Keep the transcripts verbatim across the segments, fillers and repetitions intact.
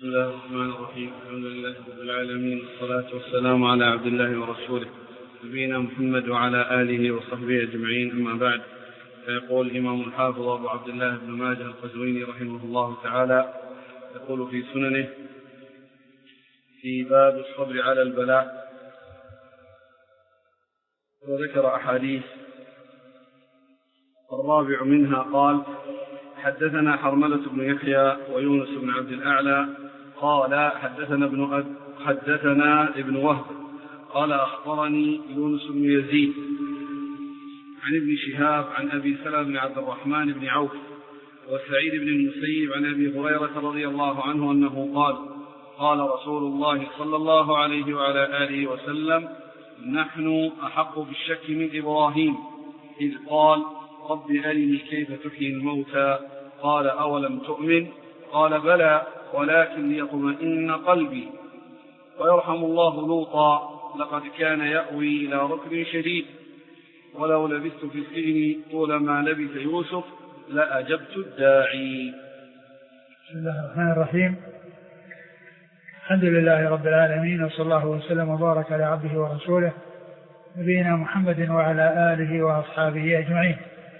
بسم الله الرحمن الرحيم. الحمد لله رب العالمين، والصلاة والسلام على عبد الله ورسوله نبينا محمد وعلى آله وصحبه أجمعين، أما بعد. فيقول الإمام الحافظ أبو عبد الله بن ماجه القزويني رحمه الله تعالى، يقول في سننه في باب الصبر على البلاء، وذكر أحاديث. الرابع منها قال: حدثنا حرملة بن يحيى ويونس بن عبد الأعلى قال حدثنا ابن أب حدثنا ابن وهب قال أخبرني يونس بن يزيد عن ابن شهاب عن أبي سلمة بن عبد الرحمن بن عوف وسعيد بن المسيب عن أبي هريرة رضي الله عنه أنه قال: قال رسول الله صلى الله عليه وعلى آله وسلم: نحن أحق بالشك من إبراهيم إذ قال: رب أرني كيف تحيي الموتى، قال: أولم تؤمن؟ قال: بلى ولكن ليطمئن قلبي. ويرحم الله لوطا، لقد كان يأوي إلى ركن شديد، ولو لبثت في السجن طول ما لبث يوسف لأجبت الداعي. بسم الله الرحمن الرحيم. الحمد لله رب العالمين، وصلى الله وسلم وبارك على عبده ورسوله نبينا محمد وعلى آله وأصحابه أجمعين.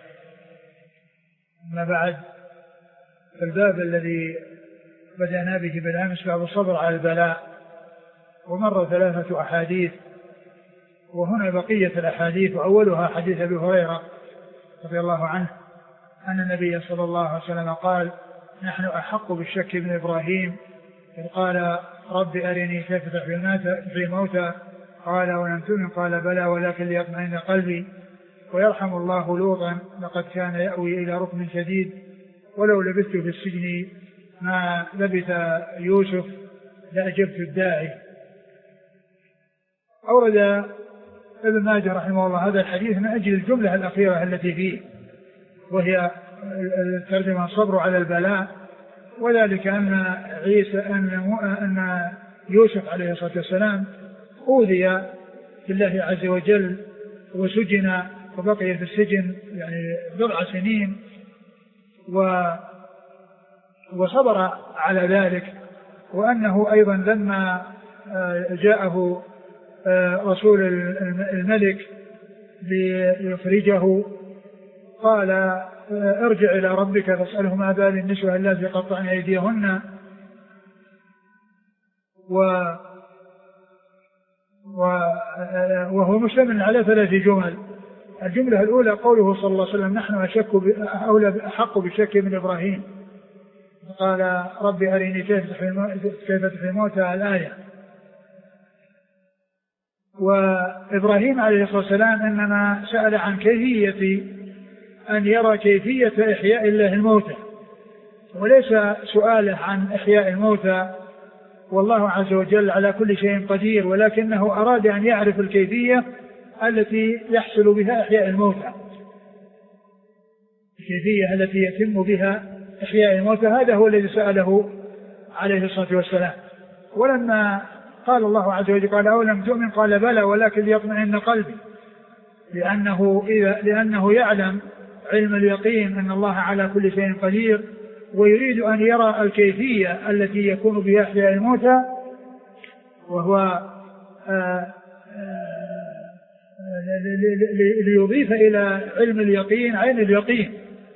أما بعد، فالباب الذي بدأنا به بالأمس باب الصبر على البلاء، ومر ثلاثة أحاديث، وهنا بقية الأحاديث، وأولها حديث أبي هريرة رضي الله عنه أن النبي صلى الله عليه وسلم قال: نحن أحق بالشك من إبراهيم إذ قال: رب أرني كيف تحيي الموتى، قال: ولم تؤمن؟ قال: بلى ولكن ليطمئن قلبي. ويرحم الله لوطا، لقد كان يأوي إلى ركن شديد، ولو لبثت في السجن ما لبث يوسف لأجبت الداعي. أورد ابن ماجه رحمه الله هذا الحديث من أجل الجملة الأخيرة التي فيه، وهي الترجمة الصبر على البلاء، وذلك أن عيسى أن أن يوسف عليه الصلاة والسلام أوذي بالله عز وجل وسجن وبقي في السجن يعني بضع سنين، و وصبر على ذلك. وأنه أيضا لما جاءه رسول الملك ليخرجه قال: ارجع إلى ربك فاسأله ما بال النسوة اللاتي قطعن أيديهن. و وهو مشتمل على ثلاث جمل. الجملة الأولى قوله صلى الله عليه وسلم: نحن أشك أولى أحق بالشك من إبراهيم، قال: رب أرني كيف تحيي الموتى، الآية. وإبراهيم عليه الصلاة والسلام إنما سأل عن كيفية أن يرى كيفية إحياء الله الموتى، وليس سؤاله عن إحياء الموتى، والله عز وجل على كل شيء قدير، ولكنه أراد أن يعرف الكيفية التي يحصل بها إحياء الموتى، الكيفية التي يتم بها إحياء الموتى. هذا هو الذي سأله عليه الصلاة والسلام. ولما قال الله عز وجل: قال: أولم تؤمن؟ قال: بلى ولكن ليطمئن قلبي، لأنه, إذا لأنه يعلم علم اليقين أن الله على كل شيء قدير، ويريد أن يرى الكيفية التي يكون بها إحياء الموتى، وهو آآ آآ ليضيف إلى علم اليقين عين اليقين.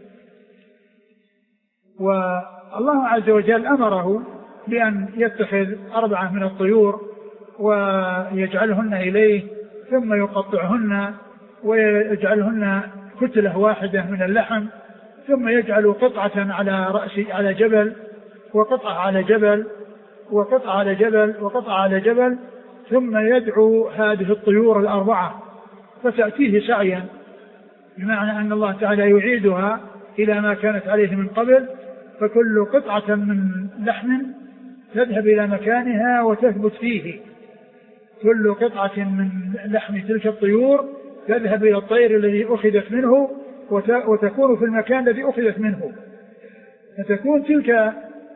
والله عز وجل أمره بأن يتخذ أربعة من الطيور ويجعلهن إليه، ثم يقطعهن ويجعلهن كتلة واحدة من اللحم، ثم يجعل قطعة على رأس على جبل، وقطعة على جبل، وقطعة على جبل، وقطعة على جبل، ثم يدعو هذه الطيور الأربعة فتأتيه سعيا، بمعنى أن الله تعالى يعيدها إلى ما كانت عليه من قبل، فكل قطعة من لحم تذهب إلى مكانها وتثبت فيه، كل قطعة من لحم تلك الطيور تذهب إلى الطير الذي أخذت منه وتكون في المكان الذي أخذت منه، فتكون تلك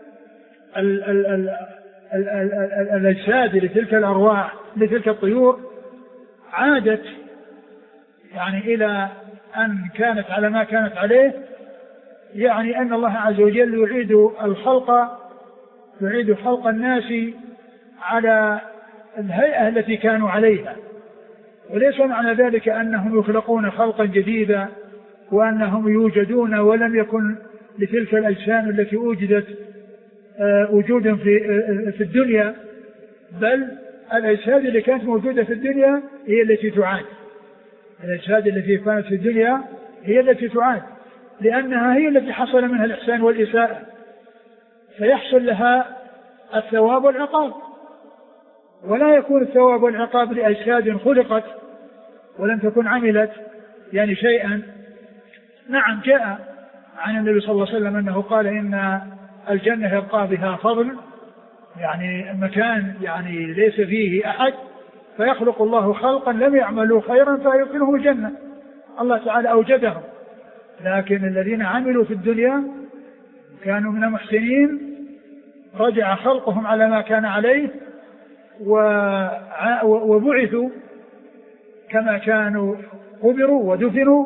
الأجساد لتلك الأرواح لتلك الطيور عادت يعني إلى أن كانت على ما كانت عليه، يعني أن الله عز وجل يعيد الخلق تعيد خلق الناس على الهيئة التي كانوا عليها، وليس معنى ذلك أنهم يخلقون خلقا جديدا وأنهم يوجدون ولم يكن لتلك الأجسام التي وجدت وجودا في في الدنيا، بل الأجساد اللي كانت موجودة في الدنيا هي التي تعاد. الأجساد التي كانت في الدنيا هي التي تعاد، لأنها هي التي حصل منها الإحسان والإساءة، فيحصل لها الثواب والعقاب. ولا يكون الثواب والعقاب لأجساد خلقت ولم تكن عملت يعني شيئا. نعم، جاء عن النبي صلى الله عليه وسلم أنه قال إن الجنة يبقى بها فضل، يعني مكان يعني ليس فيه أحد، فيخلق الله خلقا لم يعملوا خيرا فيدخلهم الجنة. الله تعالى أوجدهم، لكن الذين عملوا في الدنيا كانوا من المحسنين رجع خلقهم على ما كان عليه وبعثوا كما كانوا قبروا ودفنوا،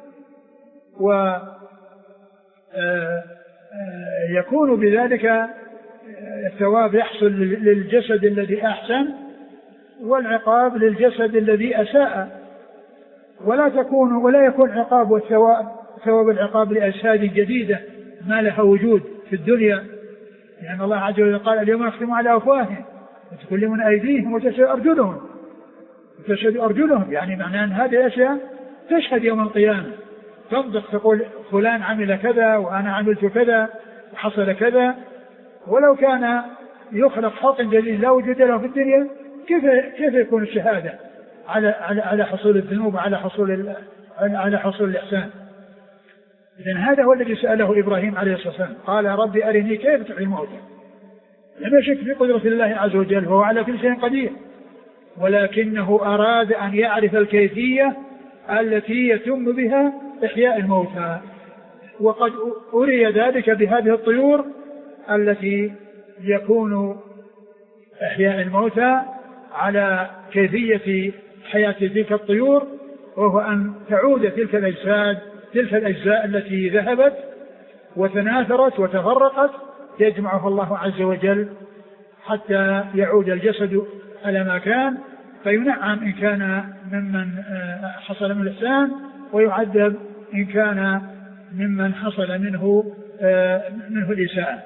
ويكون بذلك الثواب يحصل للجسد الذي أحسن والعقاب للجسد الذي أساء. ولا تكون ولا يكون عقاب والثواب ثواب العقاب لأجساد جديدة ما لها وجود في الدنيا، لأن يعني الله عز وجل قال اليوم نختم على أفواههم وتكلمنا أيديهم وتشهد أرجلهم وتشهد أرجلهم، يعني معناه أن هذه الأشياء تشهد يوم القيامة، تنطق تقول فلان عمل كذا وأنا عملت كذا وحصل كذا. ولو كان يخلق خلق جديد لا وجود له في الدنيا، كيف كيف يكون الشهادة على على على حصول الذنوب وعلى حصول على حصول الإحسان؟ إذن هذا هو الذي سأله إبراهيم عليه الصلاة والسلام، قال ربي أرني كيف تحيي الموتى. لم يشك في قدرة الله عز وجل، وهو على كل شيء قدير، ولكنه أراد أن يعرف الكيفية التي يتم بها إحياء الموتى، وقد أري ذلك بهذه الطيور التي يكون إحياء الموتى على كيفية حياة تلك الطيور، وهو أن تعود تلك الأجساد تلك الأجزاء التي ذهبت وتناثرت وتفرقت يجمعها الله عز وجل حتى يعود الجسد على ما كان، فينعم إن كان ممن حصل من الإحسان ويعذب إن كان ممن حصل منه منه الإساءة.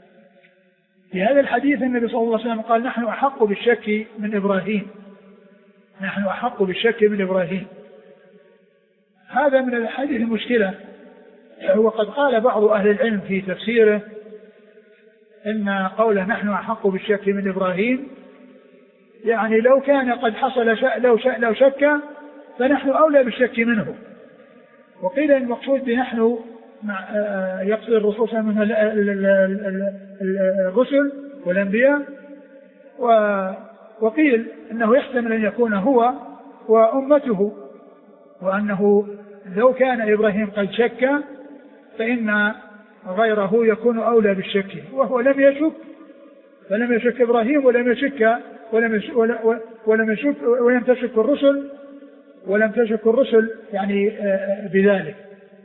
في هذا الحديث النبي صلى الله عليه وسلم قال نحن أحق بالشك من إبراهيم، نحن أحق بالشك من إبراهيم. هذا من الحديث المشكلة، وقد قال بعض أهل العلم في تفسيره إن قوله نحن أحق بالشك من إبراهيم يعني لو كان قد حصل شأ لو, شأ لو شك فنحن أولى بالشك منه. وقيل المقصود بنحن يقصد الرسول صلى الله عليه وسلم الرسل والأنبياء، وقيل أنه يحتمل أن يكون هو وأمته، وأنه لو كان إبراهيم قد شك فإن غيره يكون أولى بالشك، وهو لم يشك، فلم يشك إبراهيم ولم يشك ولم يشك ولم يشك ولم تشك الرسل ولم تشك الرسل يعني بذلك.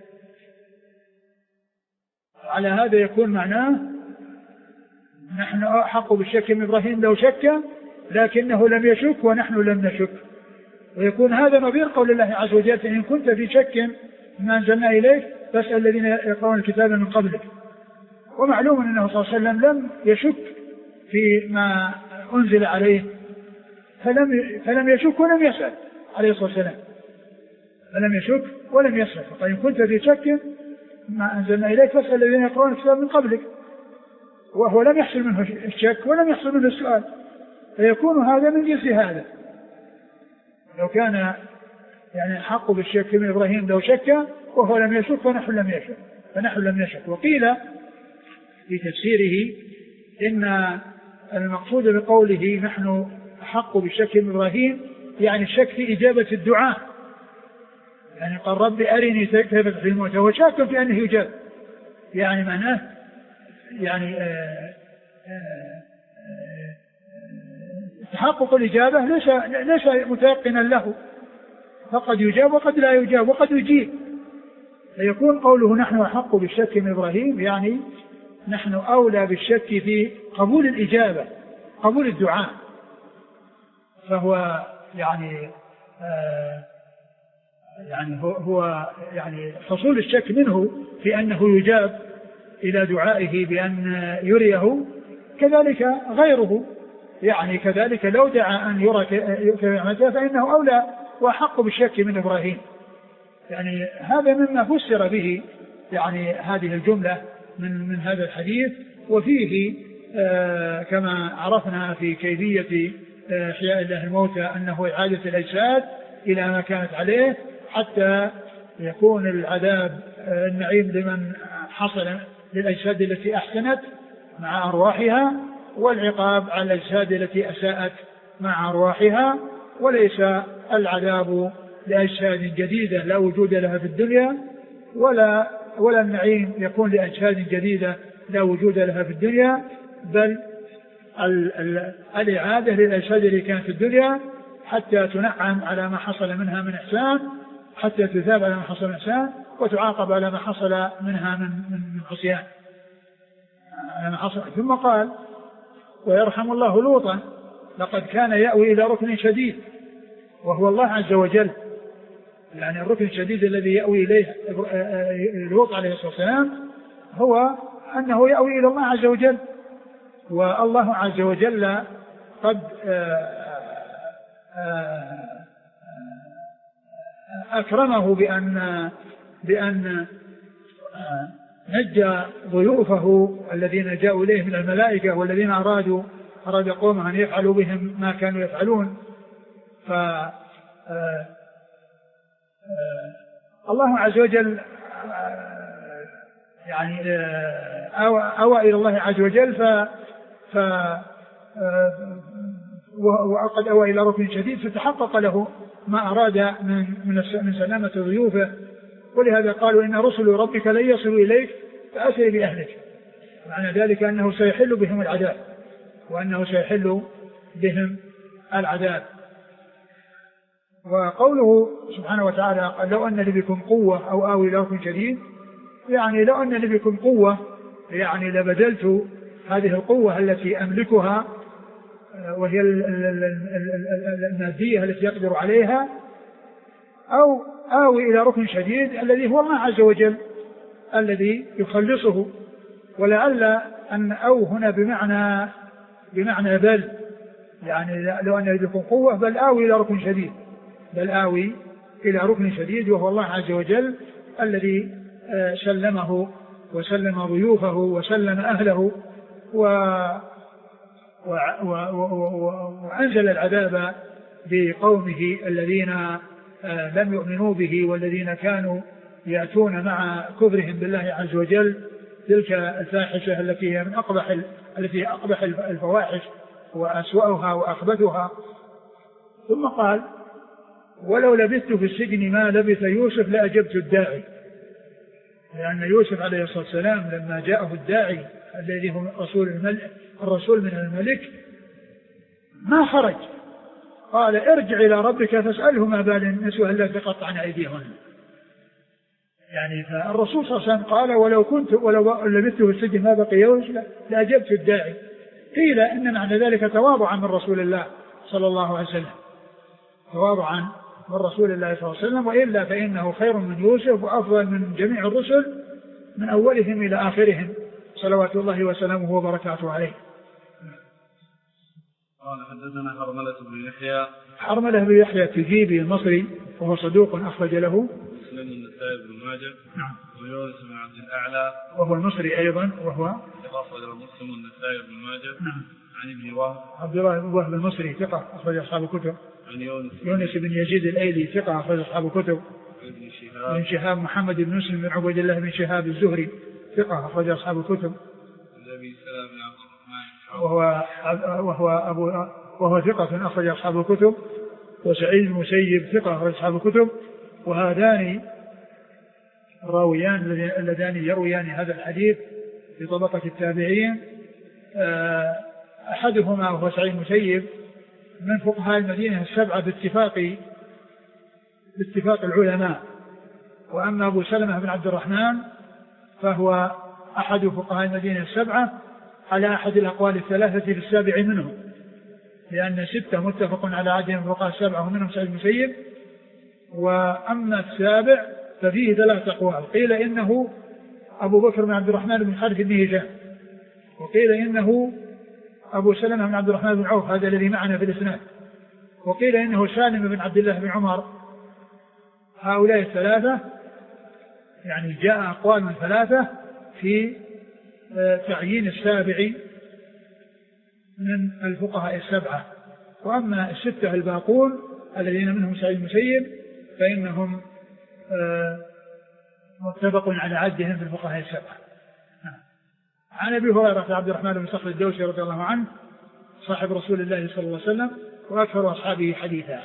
على هذا يكون معناه نحن أحق بالشك من إبراهيم لو شك لكنه لم يشك ونحن لم نشك، ويكون هذا نظير قول الله عز وجل إن كنت في شك ما أنزلنا إليك فاسأل الذين يقرؤون الكتاب من قبلك. ومعلوم أنه صلى الله عليه وسلم لم يشك في ما أنزل عليه فلم, فلم يشك ولم يسأل عليه الصلاة والسلام، فلم يشك ولم يسأل. فإن كنت في شك ما أنزلنا إليك فاسأل الذين يقرؤون الكتاب من قبلك، وهو لم يحصل منه الشك ولم يحصل منه السؤال، فيكون هذا من جنس هذا. لو كان يعني حق بالشك من إبراهيم لو شك وهو لم يشك فنحن لم يشك فنحن لم نشك. وقيل في تفسيره إن المقصود بقوله نحن حق بالشك من إبراهيم يعني الشك في إجابة الدعاء، يعني قال ربي أرني كيف تحيي الموتى، هو شاك في أنه يجاب، يعني معناه يعني آآ آآ تحقق الإجابة ليس ليس متيقنا له، فقد يجاب وقد لا يجاب وقد يجيب. فيكون قوله نحن أحق بالشك من إبراهيم يعني نحن أولى بالشك في قبول الإجابة، قبول الدعاء. فهو يعني آه يعني هو, هو يعني حصول الشك منه في أنه يجاب إلى دعائه بأن يريه، كذلك غيره، يعني كذلك لو دعا أن يرى كرامته فإنه أولى وأحق بالشك من إبراهيم. يعني هذا مما فسر به يعني هذه الجملة من من هذا الحديث. وفيه آه كما عرفنا في كيفية إحياء آه الله الموتى أنه إعادة الأجساد إلى ما كانت عليه حتى يكون العذاب آه النعيم لمن حصل للأجساد التي أحسنت مع أرواحها، والعقاب على الأجساد التي أساءت مع أرواحها، وليس العذاب لأجساد جديدة لا وجود لها في الدنيا، ولا ولا النعيم يكون لأجساد جديدة لا وجود لها في الدنيا، بل ال ال الإعادة للأجساد اللي كانت في الدنيا حتى تنعم على ما حصل منها من إحسان، حتى تثاب على ما حصل من إحسان، وتعاقب على ما حصل منها من من عصيان. ثم قال: ويرحم الله لوطا لقد كان يأوي إلى ركن شديد، وهو الله عز وجل. يعني الركن الشديد الذي يأوي إليه لوط عليه الصلاة والسلام هو أنه يأوي إلى الله عز وجل. والله عز وجل قد أكرمه بأن بأن نجى ضيوفه الذين جاءوا إليه من الملائكة والذين أرادوا أراد قوم أن يفعلوا بهم ما كانوا يفعلون. ف الله عز وجل يعني أوى إلى الله عز وجل ف ف وقد أوى إلى ركن شديد، فتحقق له ما أراد من من سلامة ضيوفه. ولهذا قالوا: إن رسل ربك لن يصلوا إليك فأسر بأهلك. معنى ذلك أنه سيحل بهم العذاب، وأنه سيحل بهم العذاب. وقوله سبحانه وتعالى: قال: لو أن لي بكم قوة أو آوي إلى ركن شديد، يعني لو أن لي بكم قوة يعني لبذلت هذه القوة التي أملكها وهي المادية التي يقدر عليها، أو آوي إلى ركن شديد الذي هو الله عز وجل الذي يخلصه. ولعل أن أو هنا بمعنى بمعنى بل، يعني لو أن لكم قوة بل آوي إلى ركن شديد، بل آوي إلى ركن شديد، وهو الله عز وجل الذي سلمه وسلم ضيوفه وسلم أهله و و و و وأنزل العذاب بقومه الذين لم يؤمنوا به والذين كانوا يأتون مع كفرهم بالله عز وجل تلك الفاحشة التي هي من أقبح التي أقبح الفواحش وأسوأها وأخبثها. ثم قال: ولو لبثت في السجن ما لبث يوسف لأجبت الداعي. لأن يوسف عليه الصلاة والسلام لما جاءه الداعي الذي هو رسول الملك الرسول من الملك ما خرج، قال: ارجع إلى ربك فاسأله ما بال النسوة التي قطعن أيديهن. يعني فالرسول صلى الله عليه وسلم قال: ولو كنت ولو لبثت في السجن ما بقي يوسف لأجبت الداعي. قيل إن معنى ذلك تواضعا من رسول الله صلى الله عليه وسلم، تواضعا من رسول الله صلى الله عليه وسلم، وإلا فإنه خير من يوسف وأفضل من جميع الرسل من أولهم إلى آخرهم صلوات الله وسلامه وبركاته عليه. قال: حدثنا حرملة بن يحيى. حرملة بن يحيى التجيبي المصري وهو صدوق أخرج له مسلم النسائي بن ماجه. نعم. ويونس بن عبد الأعلى وهو المصري أيضا وهو أخرج مسلم النسائي بن ماجه. نعم. عن ابن وهب عبد الله بن وهب المصري ثقة أخرج أصحاب الكتب. عن يونس يونس بن يزيد الأيلي ثقة أخرج أصحاب الكتب. ابن شهاب بن شهاب محمد بن مسلم بن عبيد الله بن شهاب الزهري ثقة أخرج أصحاب الكتب. النبي سلام بن عبد الرحمن وهو وهو أبو وهو ثقة أخرج أصحاب الكتب. وسعيد بن المسيب ثقة أخرج أصحاب الكتب. وهذان الراويان اللذان يرويان هذا الحديث في طبقة التابعين، أحدهما وهو سعيد بن المسيب من فقهاء المدينة السبعة باتفاق باتفاق العلماء. وأما أبو سلمة بن عبد الرحمن فهو أحد فقهاء المدينة السبعة على أحد الأقوال الثلاثة في السابع منهم، لأن ستة متفق على عدهم فقهاء السبعة ومنهم سعيد بن المسيب. وأما السابع ففيه ثلاث أقوال، قيل إنه أبو بكر بن عبد الرحمن بن حارث بن هشام، وقيل إنه أبو سلمة بن عبد الرحمن بن عوف هذا الذي معنا في الإسناد، وقيل إنه سالم بن عبد الله بن عمر. هؤلاء الثلاثة يعني جاء أقوال من ثلاثة في تعيين السابع من الفقهاء السبعة. وأما الستة الباقون الذين منهم سعيد بن المسيب فإنهم متفق على عدهم في الفقهاء السبعة. عن أبي هريرة عبد الرحمن بن صخر الدوسي رضي الله عنه صاحب رسول الله صلى الله عليه وسلم وأكثر أصحابه حديثا.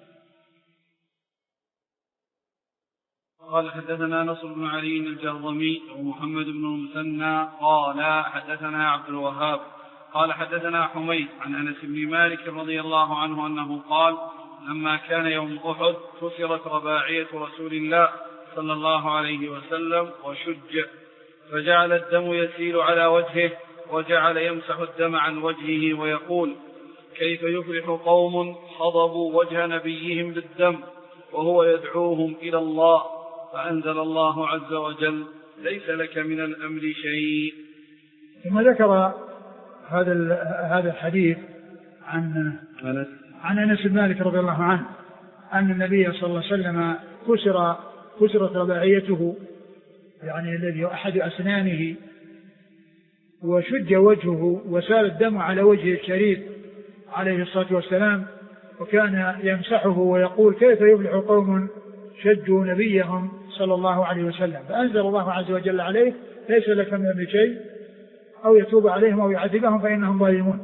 قال حدثنا نصر بن علي الجهضمي ومحمد بن المثنى قال حدثنا عبد الوهاب قال حدثنا حميد عن أنس بن مالك رضي الله عنه أنه قال لما كان يوم أحد كسرت رباعية رسول الله صلى الله عليه وسلم وشج، فجعل الدم يسيل على وجهه وجعل يمسح الدم عن وجهه ويقول كيف يفلح قوم خضبوا وجه نبيهم بالدم وهو يدعوهم إلى الله، فأنزل الله عز وجل ليس لك من الأمر شيء. ثم ذكر هذا هذا الحديث عن أنس عن أنس بن مالك رضي الله عنه أن النبي صلى الله عليه وسلم كسر كسرت رباعيته يعني الذي أحد أسنانه وشج وجهه وسال الدم على وجهه الشريف عليه الصلاة والسلام، وكان يمسحه ويقول كيف يفلح قوم شجوا نبيهم صلى الله عليه وسلم، فأنزل الله عز وجل عليه ليس لك من أمر شيء أو يتوب عليهم أو يعذبهم فإنهم ظالمون.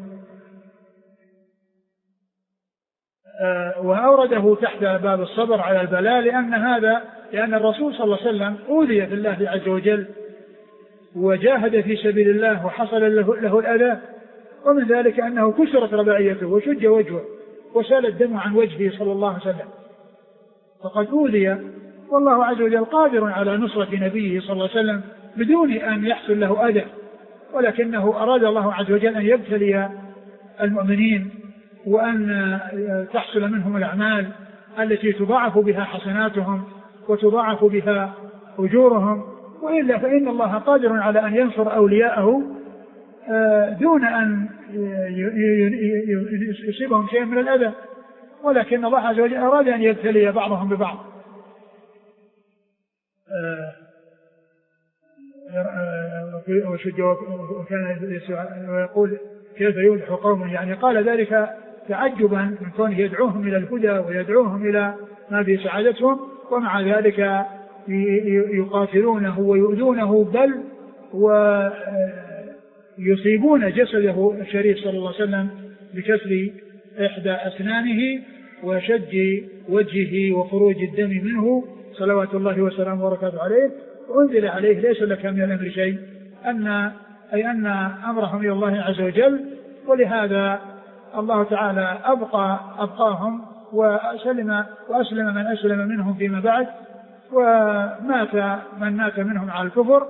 وأورده تحت باب الصبر على البلاء لأن هذا لأن الرسول صلى الله عليه وسلم أوذي في الله عز وجل وجاهد في سبيل الله وحصل له, له الأذى، ومن ذلك أنه كسرت رباعيته وشج وجهه وسال الدم عن وجهه صلى الله عليه وسلم، فقد أوذي والله عز وجل قادر على نصرة نبيه صلى الله عليه وسلم بدون أن يحصل له أذى، ولكنه أراد الله عز وجل أن يبتلي المؤمنين وأن تحصل منهم الأعمال التي تضاعف بها حسناتهم وتضاعف بها أجورهم، وإلا فإن الله قادر على أن ينصر أولياءه دون أن يصيبهم شيء من الأذى، ولكن الله عز وجل أراد أن يبتلي بعضهم ببعض. وكان ويقول كيف يفلح قوم، يعني قال ذلك تعجبا من كونه يدعوهم إلى الهدى ويدعوهم إلى ما في سعادتهم، ومع ذلك يقاتلونه ويؤذونه بل ويصيبون جسده الشريف صلى الله عليه وسلم بكسر إحدى أسنانه وشج وجهه وخروج الدم منه صلوات الله وسلامه وبركاته عليه. وأنزل عليه ليس لك من الأمر شيء، أن أي أن أمرهم إلى الله عز وجل، ولهذا الله تعالى أبقى أبقاهم وأسلم وأسلم من أسلم منهم فيما بعد، ومات من مات منهم على الكفر،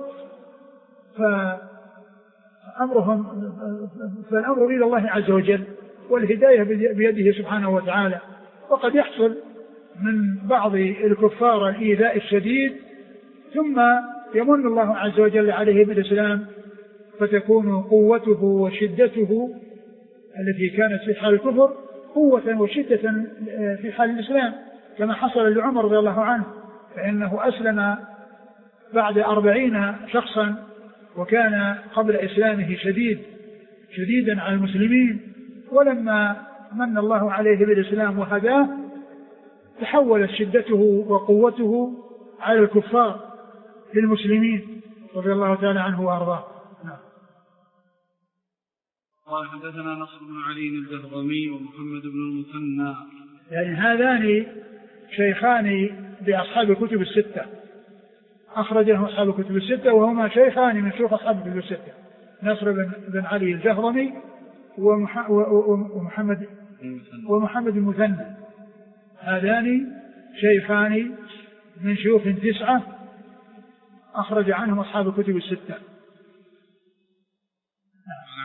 فأمرهم فالأمر إلى الله عز وجل والهداية بيده سبحانه وتعالى. وقد يحصل من بعض الكفار الإيذاء الشديد ثم يمن الله عز وجل عليه بالإسلام فتكون قوته وشدته التي كانت في حال الكفر قوة وشدة في حال الإسلام، كما حصل لعمر رضي الله عنه، فإنه أسلم بعد أربعين شخصا وكان قبل إسلامه شديد شديدا على المسلمين، ولما من الله عليه بالإسلام وهداه تحولت شدته وقوته على الكفار للمسلمين رضي الله تعالى عنه وأرضاه. نعم. قال حدثنا نصر بن علي الجهضمي ومحمد بن المثنى، يعني هذان شيخان بأصحاب الكتب الستة، أخرجه أصحاب الكتب الستة وهما شيخان من شيوخ أصحاب الكتب الستة، نصر بن علي الجهضمي ومحمد ومحمد المثنى، هذان شيخان من شيوخ تسعة أخرج عنهم أصحاب الكتب الستة.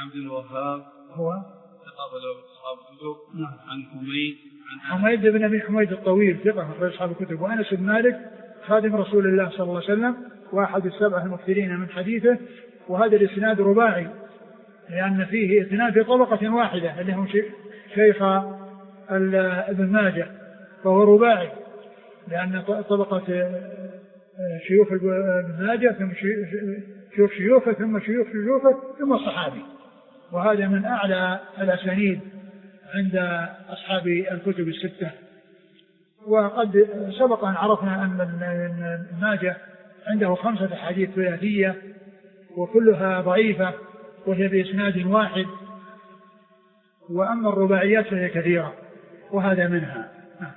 عبد الوهاب هو قبل أصحاب الكتب. نعم. عن حميد عن حميد بن أبي حميد الطويل ثقة أخرج أصحاب الكتب. وأنس بن مالك خادم رسول الله صلى الله عليه وسلم واحد السبعة المكثرين من حديثه. وهذا الإسناد رباعي لأن فيه اثنان في طبقة واحدة اللي هم شيخ ابن ماجه، فهو رباعي لأن طبقة شيوخ ابن ماجه ثم شيوخ شيوخه ثم شيوخ شيوخه ثم الصحابي، وهذا من أعلى الأسانيد عند أصحاب الكتب الستة. وقد سبق أن عرفنا أن ابن ماجه عنده خمسة حديث ثلاثية وكلها ضعيفة وهي بإسناد واحد، وأما الرباعيات فهي كثيرة وهذا منها.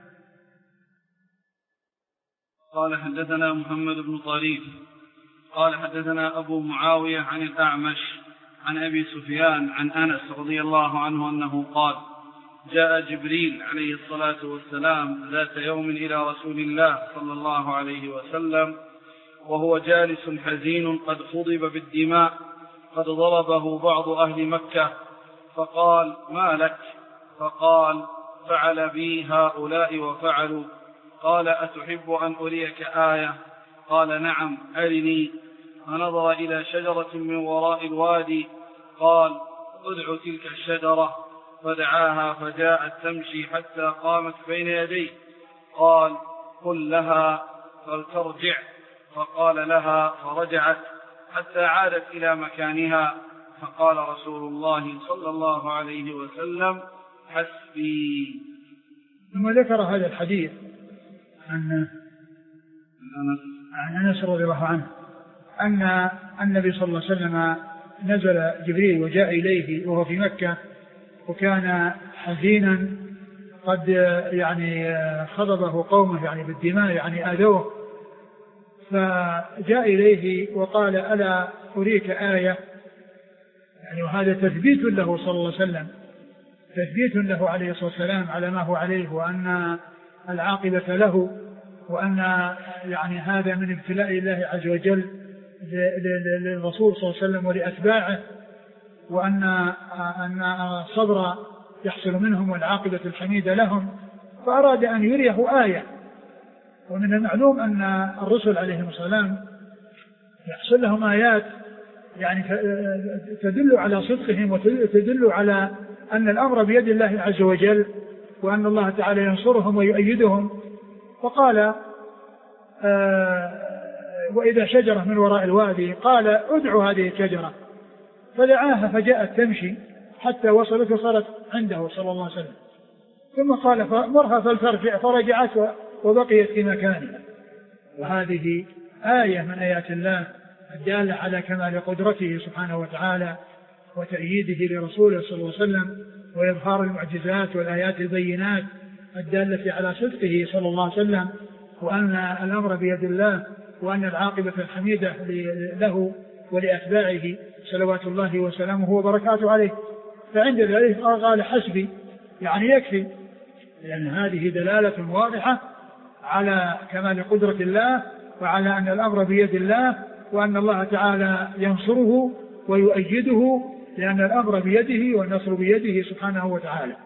قال حدثنا محمد بن طريف قال حدثنا أبو معاوية عن الأعمش عن أبي سفيان عن أنس رضي الله عنه أنه قال جاء جبريل عليه الصلاة والسلام ذات يوم إلى رسول الله صلى الله عليه وسلم وهو جالس حزين قد خضب بالدماء قد ضربه بعض أهل مكة، فقال ما لك؟ فقال فعل بي هؤلاء وفعلوا. قال أتحب أن أريك آية؟ قال نعم أرني. فنظر إلى شجرة من وراء الوادي قال ادع تلك الشجرة، فدعاها فجاءت تمشي حتى قامت بين يديه. قال قل لها فلترجع، فقال لها فرجعت حتى عادت إلى مكانها. فقال رسول الله صلى الله عليه وسلم حسبي. ثم ذكر هذا الحديث عن عن أنس رضي الله عنه أن النبي صلى الله عليه وسلم نزل جبريل وجاء إليه وهو في مكة وكان حزينا قد يعني خضبه قومه يعني بالدماء يعني آذوه، فجاء إليه وقال ألا أريك آية؟ يعني وهذا تثبيت له صلى الله عليه وسلم، تثبيت له عليه الصلاة والسلام على ما هو عليه وأن العاقبة له، وأن يعني هذا من ابتلاء الله عز وجل للرسول صلى الله عليه وسلم ولأتباعه، وأن أن الصبر يحصل منهم والعاقبة الحميدة لهم، فأراد أن يريه آية. ومن المعلوم أن الرسل عليهم السلام يحصل لهم آيات يعني تدل على صدقهم وتدل على أن الأمر بيد الله عز وجل وأن الله تعالى ينصرهم ويؤيدهم. فقال آه وإذا شجرة من وراء الوادي قال ادعو هذه الشجرة، فدعاها فجاءت تمشي حتى وصلت وصلت عنده صلى الله عليه وسلم، ثم قال فمرها فلترجع، فرجعت وبقيت في مكانها. وهذه آية من آيات الله الدالة على كمال قدرته سبحانه وتعالى وتأييده لرسوله صلى الله عليه وسلم وإظهار المعجزات والآيات البينات الدالة على صدقه صلى الله عليه وسلم، وأن الأمر بيد الله وأن العاقبة الحميدة له ولأتباعه صلوات الله وسلامه وبركاته عليه. فعند ذلك قال حسبي يعني يكفي، لأن هذه دلالة واضحة على كمال قدرة الله وعلى أن الأمر بيد الله وأن الله تعالى ينصره ويؤيده، لأن الأمر بيده والنصر بيده سبحانه وتعالى.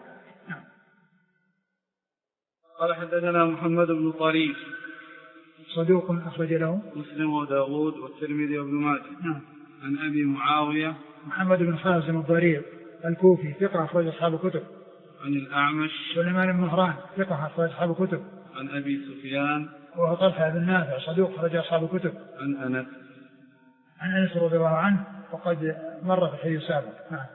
قال حدثنا محمد بن طريف صدوق أخرج له مسلم وداود والترمذي وابن ماجه. نعم. عن أبي معاوية محمد بن خازم الضرير الكوفي ثقة أخرج أصحاب الكتب. عن الأعمش سليمان بن مهران ثقة أخرج أصحاب الكتب. عن أبي سفيان وهو طلحة بن نافع صدوق أخرج أصحاب الكتب. عن أنس عن أنس رضي الله عنه وقد مر في الحديث السابق. نعم.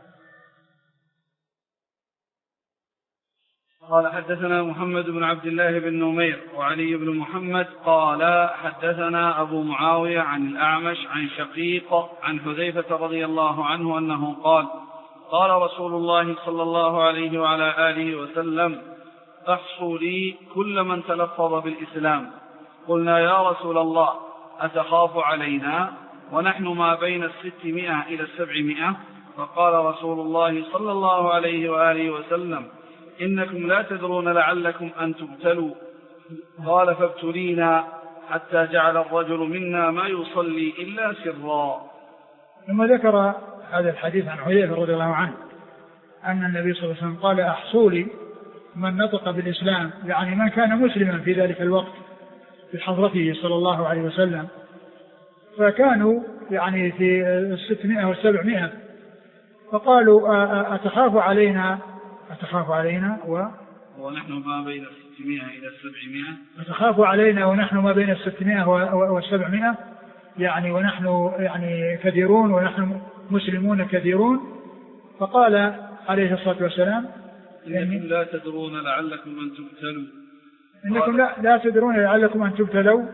قال حدثنا محمد بن عبد الله بن نمير وعلي بن محمد قال حدثنا أبو معاوية عن الأعمش عن شقيق عن حذيفة رضي الله عنه أنه قال قال رسول الله صلى الله عليه وعلى آله وسلم احصوا لي كل من تلفظ بالإسلام. قلنا يا رسول الله أتخاف علينا ونحن ما بين الستمائة إلى السبعمائة؟ فقال رسول الله صلى الله عليه وآله وسلم إنكم لا تدرون لعلكم أن تبتلوا. قال فابتلينا حتى جعل الرجل منا ما يصلي إلا سرا. ثم ذكر هذا الحديث عن حذيفة رضي الله عنه أن النبي صلى الله عليه وسلم قال أحصوا لي من نطق بالإسلام، يعني من كان مسلما في ذلك الوقت في حضرته صلى الله عليه وسلم، فكانوا يعني في الستمائة والسبعمائة، فقالوا أتخاف علينا أتخاف علينا و ونحن ما بين الستمائة إلى السبعمائة أتخاف علينا ونحن ما بين الستمائة والسبعمائة، يعني ونحن يعني كثيرون ونحن مسلمون كثيرون. فقال عليه الصلاة والسلام إنكم لا تدرون لعلكم أن تبتلوا إنكم لا, لا تدرون لعلكم أن تبتلوا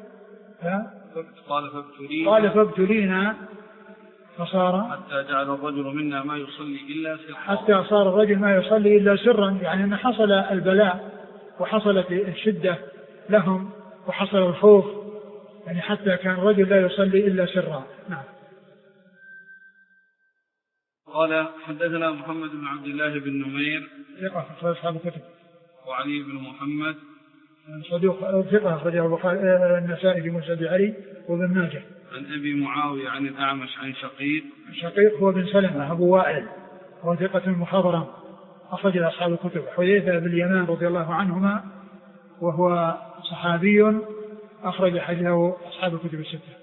قال فابتلينا قال فابتلينا فصار حتى جعل الرجل منا ما يصلي إلا سرا حتى صار الرجل ما يصلي إلا سرا، يعني أن حصل البلاء وحصلت الشدة لهم وحصل الخوف، يعني حتى كان الرجل لا يصلي إلا سرا. نعم. قال حدثنا محمد بن عبد الله بن نمير ثقة في أصحاب الكتب، وعلي بن محمد صدوق ثقة أخرجه النسائي في مسند علي وابن ماجه. عن أبي معاوية عن الأعمش عن شقيق شقيق هو بن سلمة أبو وائل وهو ثقة مخضرم أخرج أصحاب الكتب. حذيفة بن اليمان رضي الله عنهما وهو صحابي أخرج حديثه أصحاب الكتب الستة.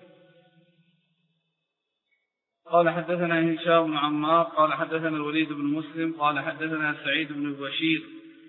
قال حدثنا هشام بن عمار قال حدثنا الوليد بن مسلم قال حدثنا سعيد بن بشير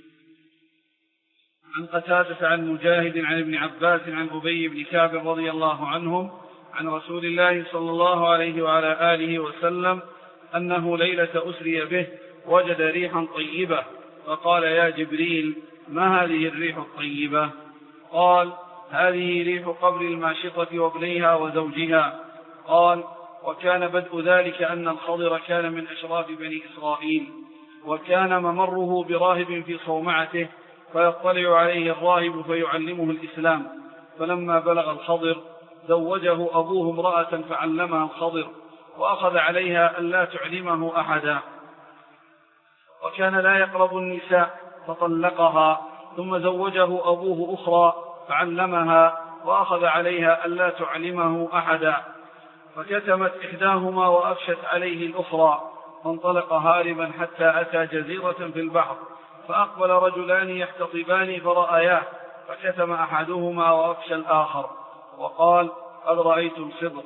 عن قتادة عن مجاهد عن ابن عباس عن أبي بن كعب رضي الله عنهم عن رسول الله صلى الله عليه وعلى آله وسلم أنه ليلة أسري به وجد ريحا طيبة فقال يا جبريل ما هذه الريح الطيبة؟ قال هذه ريح قبر الماشطة وابنيها وزوجها. قال وكان بدء ذلك أن الخضر كان من أشراف بني إسرائيل، وكان ممره براهب في صومعته فيطلع عليه الراهب فيعلمه الإسلام، فلما بلغ الخضر زوجه أبوه امرأة فعلمها الخضر وأخذ عليها ألا تعلمه أحدا، وكان لا يقرب النساء فطلقها، ثم زوجه أبوه أخرى فعلمها وأخذ عليها ألا تعلمه أحدا، فكتمت إحداهما وأفشت عليه الأخرى، فانطلق هاربا حتى أتى جزيرة في البحر، فأقبل رجلان يحتطبان فرأياه، فكتم أحدهما وأفشى الآخر، وقال قد رأيت الخضر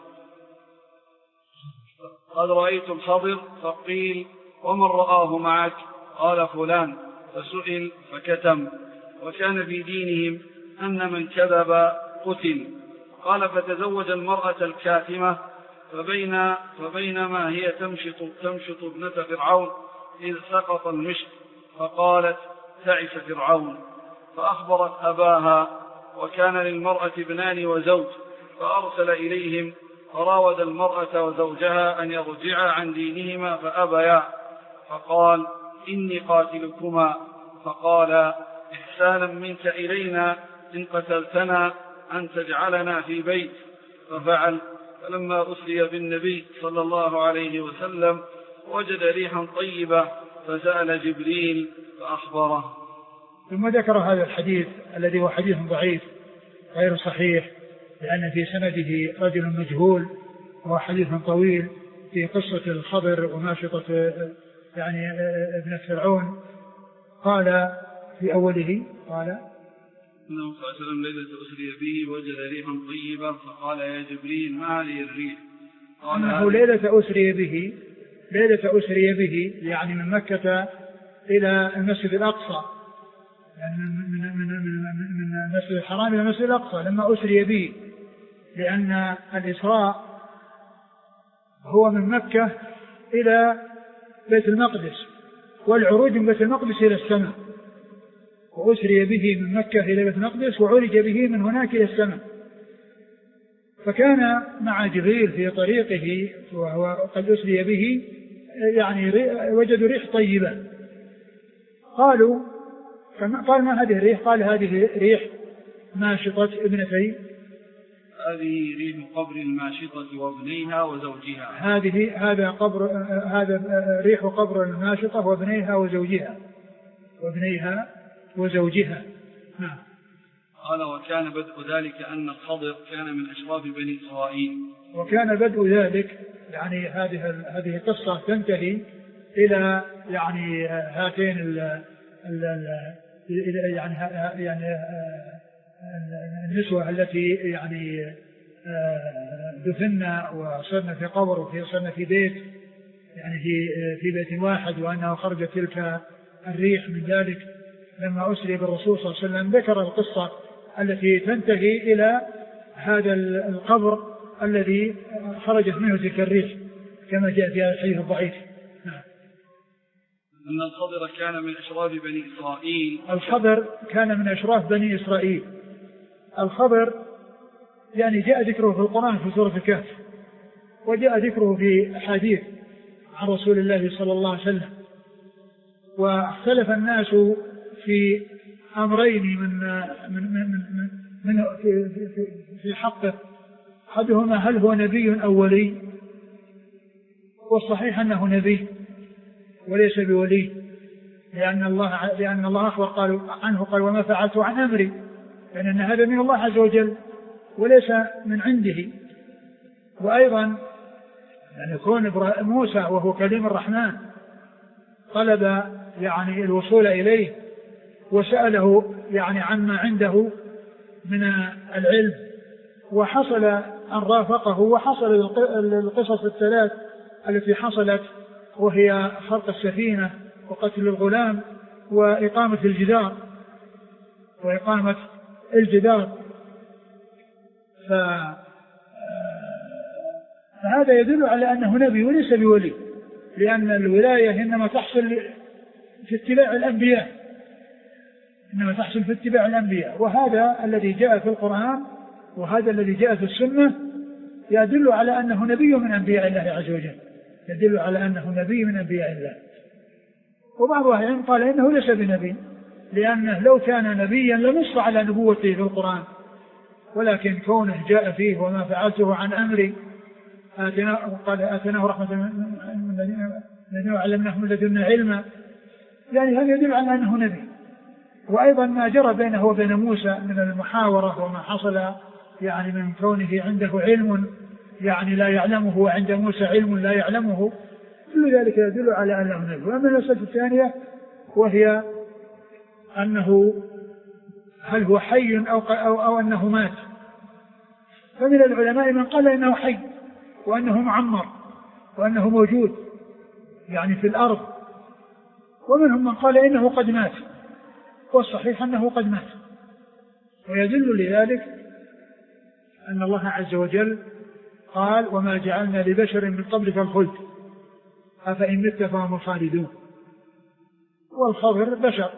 قد رأيت الخضر فقيل ومن رآه معك؟ قال فلان، فسئل فكتم. وكان في دينهم أن من كذب قتل. قال فتزوج المرأة الكاتمة، فبين فبينما هي تمشط, تمشط ابنة فرعون إذ سقط المشط، فقالت تعس فرعون، فأخبرت أباها، وكان للمرأة ابنان وزوج، فأرسل إليهم، فراود المرأة وزوجها أن يرجعا عن دينهما فأبيا، فقال إني قاتلكما، فقال إحسانا منك إلينا إن قتلتنا أن تجعلنا في بيت، ففعل. فلما أسري بالنبي صلى الله عليه وسلم وجد ريحا طيبة فسأل جبريل فأخبره. ثم ذكر هذا الحديث الذي هو حديث ضعيف غير صحيح، لأن في سنده رجل مجهول، وهو حديث طويل في قصة الخضر وماشطة يعني ابن فرعون. قال في أوله قال إنه صلى الله عليه وسلم ليلة أسري به وجد ريحا طيبة فقال يا جبريل ما هذه الريح؟ قال أنه ليلة أسري به ليلة أسري به يعني من مكة إلى المسجد الأقصى، يعني من, من, من, من, من المسجد الحرام إلى المسجد الأقصى لما أسري به، لأن الإسراء هو من مكة إلى بيت المقدس، والعروج من بيت المقدس إلى السماء، وأسري به من مكة إلى بيت المقدس وعرج به من هناك إلى السماء. فكان مع جبريل في طريقه وهو قد أسري به يعني وجدوا ريح طيبة، قالوا قال ما هذه الريح؟ قال هذه ريح ماشطة ابنتي هذه ريح قبر الماشطة وابنيها وزوجها هذه هذا قبر هذا ريح قبر الماشطة وابنيها وزوجها وابنيها وزوجها. نعم. قال وكان بدء ذلك أن الخضر كان من أشراف بني إسرائيل. وكان بدء ذلك يعني هذه هذه القصة تنتهي إلى يعني هاتين ال ال يعني يعني النسوة التي يعني دفنا وصرنا في قبر وصرنا في بيت يعني في في بيت واحد، وأنه خرجت تلك الريح من ذلك لما أسري بالرسول صلى الله عليه وسلم. ذكر القصة التي تنتهي إلى هذا القبر الذي خرجت منه تلك الريح كما جاء في الحديث الضعيف. نعم. أن الخضر كان من أشراف بني إسرائيل. الخضر كان من أشراف بني إسرائيل. الخضر يعني جاء ذكره في القرآن في سورة الكهف، وجاء ذكره في أحاديث عن رسول الله صلى الله عليه وسلم. واختلف الناس في أمرين من من من من, من في, في, في حقه. أحدهما هل هو نبي أو ولي؟ والصحيح أنه نبي وليس بولي، لأن الله لأن الله أخبر قال عنه قال وما فعلت عن أمري، لأن هذا من الله عز وجل وليس من عنده. وأيضا أن يكون موسى وهو كليم الرحمن طلب يعني الوصول إليه وسأله يعني عما عنده من العلم، وحصل أن رافقه، وحصل القصص الثلاث التي حصلت، وهي خرق السفينة وقتل الغلام وإقامة الجدار وإقامة الجدار فهذا يدل على أنه نبي وليس بولي، لأن الولاية إنما تحصل في اتباع الأنبياء إنما تحصل في اتباع الأنبياء وهذا الذي جاء في القرآن وهذا الذي جاء في السنة يدل على أنه نبي من أنبياء الله عز وجل يدل على أنه نبي من أنبياء الله. وبعض أهل قال إنه ليس بنبي، لأنه لو كان نبيا لنص على نبوته في القرآن، ولكن كونه جاء فيه وما فعلته عن أمري آتنا قال آتناه رحمة من الذين وعلمناه من لدنا علما، يعني هذا يدل على أنه نبي. وأيضا ما جرى بينه وبين موسى من المحاورة وما حصل يعني من كونه عنده علم يعني لا يعلمه وعند موسى علم لا يعلمه، كل ذلك يدل على أنه نبي. وأما المسألة الثانية وهي أنه هل هو حي أو, أو, أو أنه مات، فمن العلماء من قال إنه حي وأنه معمر وأنه موجود يعني في الأرض، ومنهم من قال إنه قد مات، والصحيح أنه قد مات. ويدل لذلك أن الله عز وجل قال وما جعلنا لبشر من قبلك الخلد أفإن مت فهم الخالدون. والخضر بشر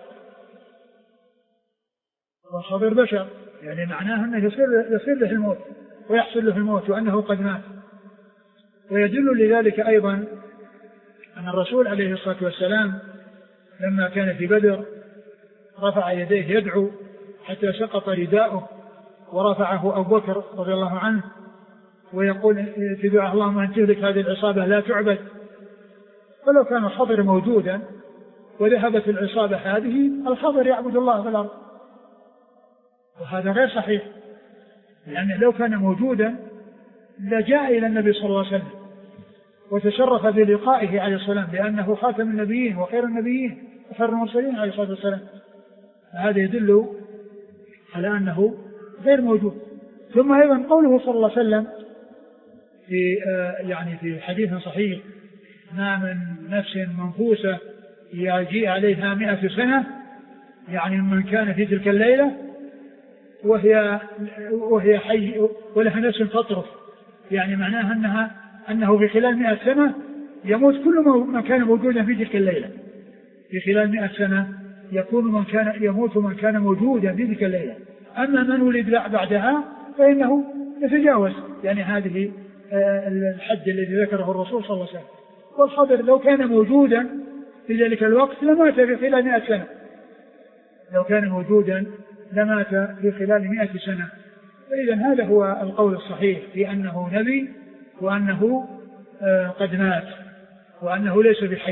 والخضر بشر يعني معناه أنه يصير, يصير له الموت ويحصل له الموت وأنه قد مات. ويدل لذلك أيضا أن الرسول عليه الصلاة والسلام لما كان في بدر رفع يديه يدعو حتى سقط رداؤه ورفعه أبو بكر رضي الله عنه ويقول في دعاء اللهم أن تهلك هذه العصابة لا تعبد. فلو كان الخضر موجودا وذهبت العصابة هذه الخضر يعبد الله في الأرض، وهذا غير صحيح، لأنه لو كان موجودا لجاء إلى النبي صلى الله عليه وسلم وتشرف بلقائه عليه الصلاة والسلام، لأنه خاتم النبيين وخير النبيين وخير المرسلين عليه الصلاة والسلام. هذا يدل على أنه غير موجود. ثم أيضا قوله صلى الله عليه وسلم في آه يعني في حديث صحيح ما من نفس منفوسة يجيء عليها مئة سنة يعني من كان في تلك الليلة وهي وهي حي ولها نفس تطرف، يعني معناها أنها أنه في خلال مئة سنة يموت كل من كان موجودا في تلك الليلة. في خلال مئة سنة يكون من كان يموت من كان موجودا في تلك الليلة. أما من ولد بعدها فإنه يتجاوز يعني هذه الحد الذي ذكره الرسول صلى الله عليه وسلم. والخضر لو كان موجودا في ذلك الوقت لمات في خلال مئة سنة لو كان موجودا لمات في خلال مئة سنة. فإذا هذا هو القول الصحيح في أنه نبي وأنه قد مات وأنه ليس بحي.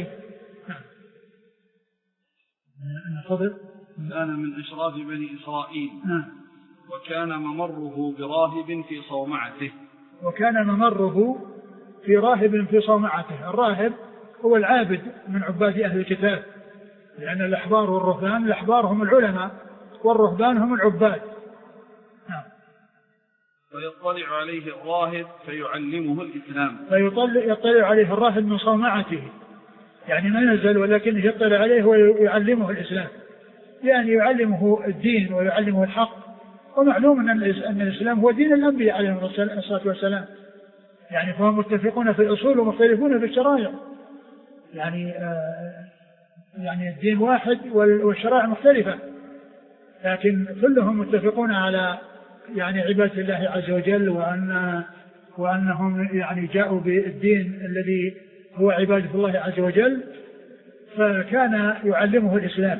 الخضر كان من أشراف بني إسرائيل نعم. وكان ممره براهب في صومعته. وكان ممره في راهب في صومعته. الراهب هو العابد من عباد أهل الكتاب، لأن الأحبار والرهبان، الأحبار هم العلماء والرهبان هم العباد. نعم. فيطلع عليه الراهب فيعلمه الإسلام. فيطلع عليه الراهب من صومعته، يعني ما نزل ولكن يطلع عليه ويعلمه الإسلام، يعني يعلمه الدين ويعلمه الحق. ومعلوم أن الإسلام هو دين الأنبياء عليهم الصلاة والسلام، يعني فهم متفقون في الأصول ومختلفون في الشرائع، يعني آه يعني الدين واحد والشرائع مختلفة، لكن كلهم متفقون على يعني عبادة الله عز وجل، وأن وأنهم يعني جاءوا بالدين الذي هو عبادة الله عز وجل، فكان يعلمه الإسلام.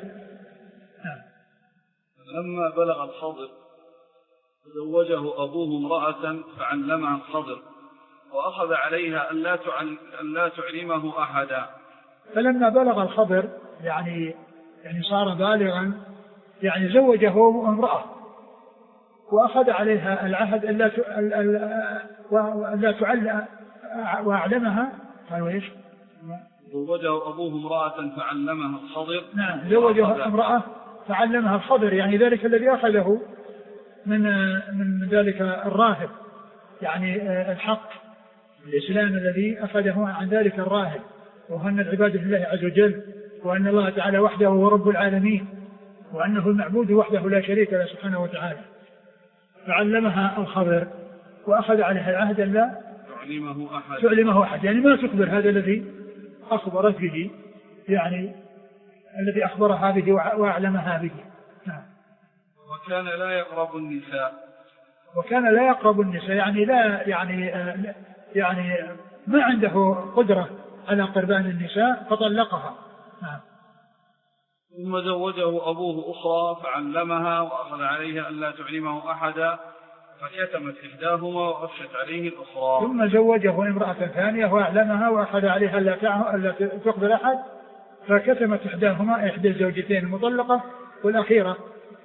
لما بلغ الخضر زوجه أبوه امرأة فعلمها الخضر وأخذ عليها أن لا ألا تعلمه أحدا. فلما بلغ الخضر يعني يعني صار بالغا، يعني زوجه امرأة وأخذ عليها العهد ألا ألا تعلم وأعلمها. قالوا إيش؟ زوجه أبوه امرأة فعلمها الخضر. نعم، زوجه امرأة فعلمها الخضر، يعني ذلك الذي أخذه من من ذلك الراهب، يعني الحق الإسلام الذي أخذه عن ذلك الراهب، وأن العبادة لله عز وجل، وأن الله تعالى وحده هو رب العالمين، وأنه المعبود وحده لا شريك له سبحانه وتعالى. فعلمها الخضر وأخذ عليها العهد لا تعلمه أحد تعلمه أحد يعني ما تخبر هذا الذي أخبرت به، يعني الذي أخبرها به وأعلمها به. نعم. وكان لا يقرب النساء وكان لا يقرب النساء يعني لا يعني يعني ما عنده قدرة على قربان النساء فطلقها. نعم. ثم زوجه أبوه أخرى فعلمها وأخذ عليها ألا تعلمه أحدا فكتمت إحداهما وأفشت عليه الأخرى. ثم زوجه امرأة ثانية وأعلمها وأخذ عليها ألا تخبر أحد فكتمت إحداهما، إحدى الزوجتين المطلقة والأخيرة،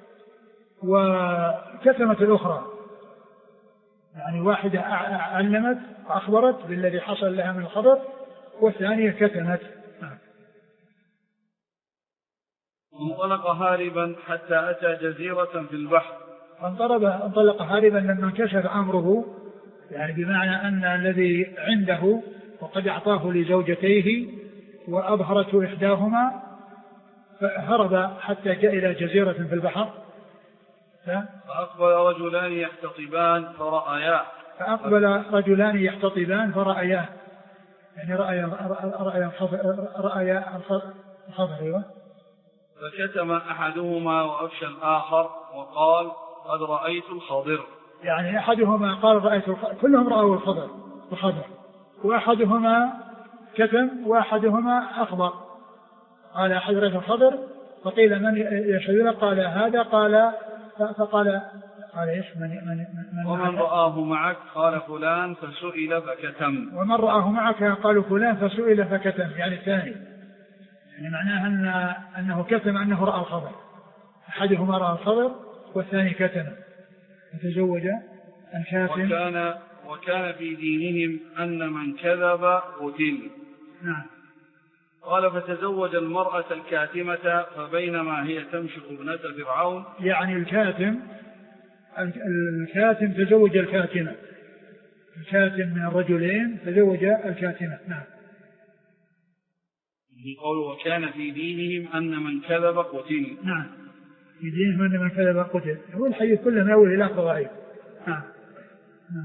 وكتمت الأخرى، يعني واحدة علمت وأخبرت بالذي حصل لها من الخبر، والثانية كتمت. انطلق هاربا حتى أتى جزيرة في البحر. انطلق هاربا لما انكشف أمره، يعني بمعنى أن الذي عنده وقد أعطاه لزوجتيه وأظهرته إحداهما، فهرب حتى جاء إلى جزيرة في البحر. فأقبل رجلان يحتطبان فرأياه فأقبل رجلان يحتطبان فرأياه يعني رأي رأي رأي الخضر. أيوة. فكتم أحدهما وأفشى الآخر وقال قد رأيت الخضر، يعني أحدهما قال رأيت الخضر، كلهم رأوا الخضر الخضر، وأحدهما كتم وأحدهما أخبر. قال أحد رأيت الخضر، فقيل من يشهد له؟ قال هذا. قال فقال قال إيش من من من ومن رآه معك؟ قال فلان فسئل فكتم. ومن رآه معك؟ قالوا فلان فسئل فكتم، يعني الثاني، يعني معناها أن أنه كتم أنه رأى الخضر، أحدهما رأى الخضر والثاني كتم. فتزوج الكاتم. وكان وكان في دينهم أن من كذب قتل. نعم. قال فتزوج المرأة الكاتمة فبينما هي تمشق ابنة فرعون. يعني الكاتم الكاتم تزوج الكاتمة، الكاتم من الرجلين تزوج الكاتمة. نعم. يقول وكان في دينهم أن من كذب قتل. نعم، في دينهم أن من كذب قتل. هو الحديث كله من أول إلى آخر ضعيف. نعم. نعم.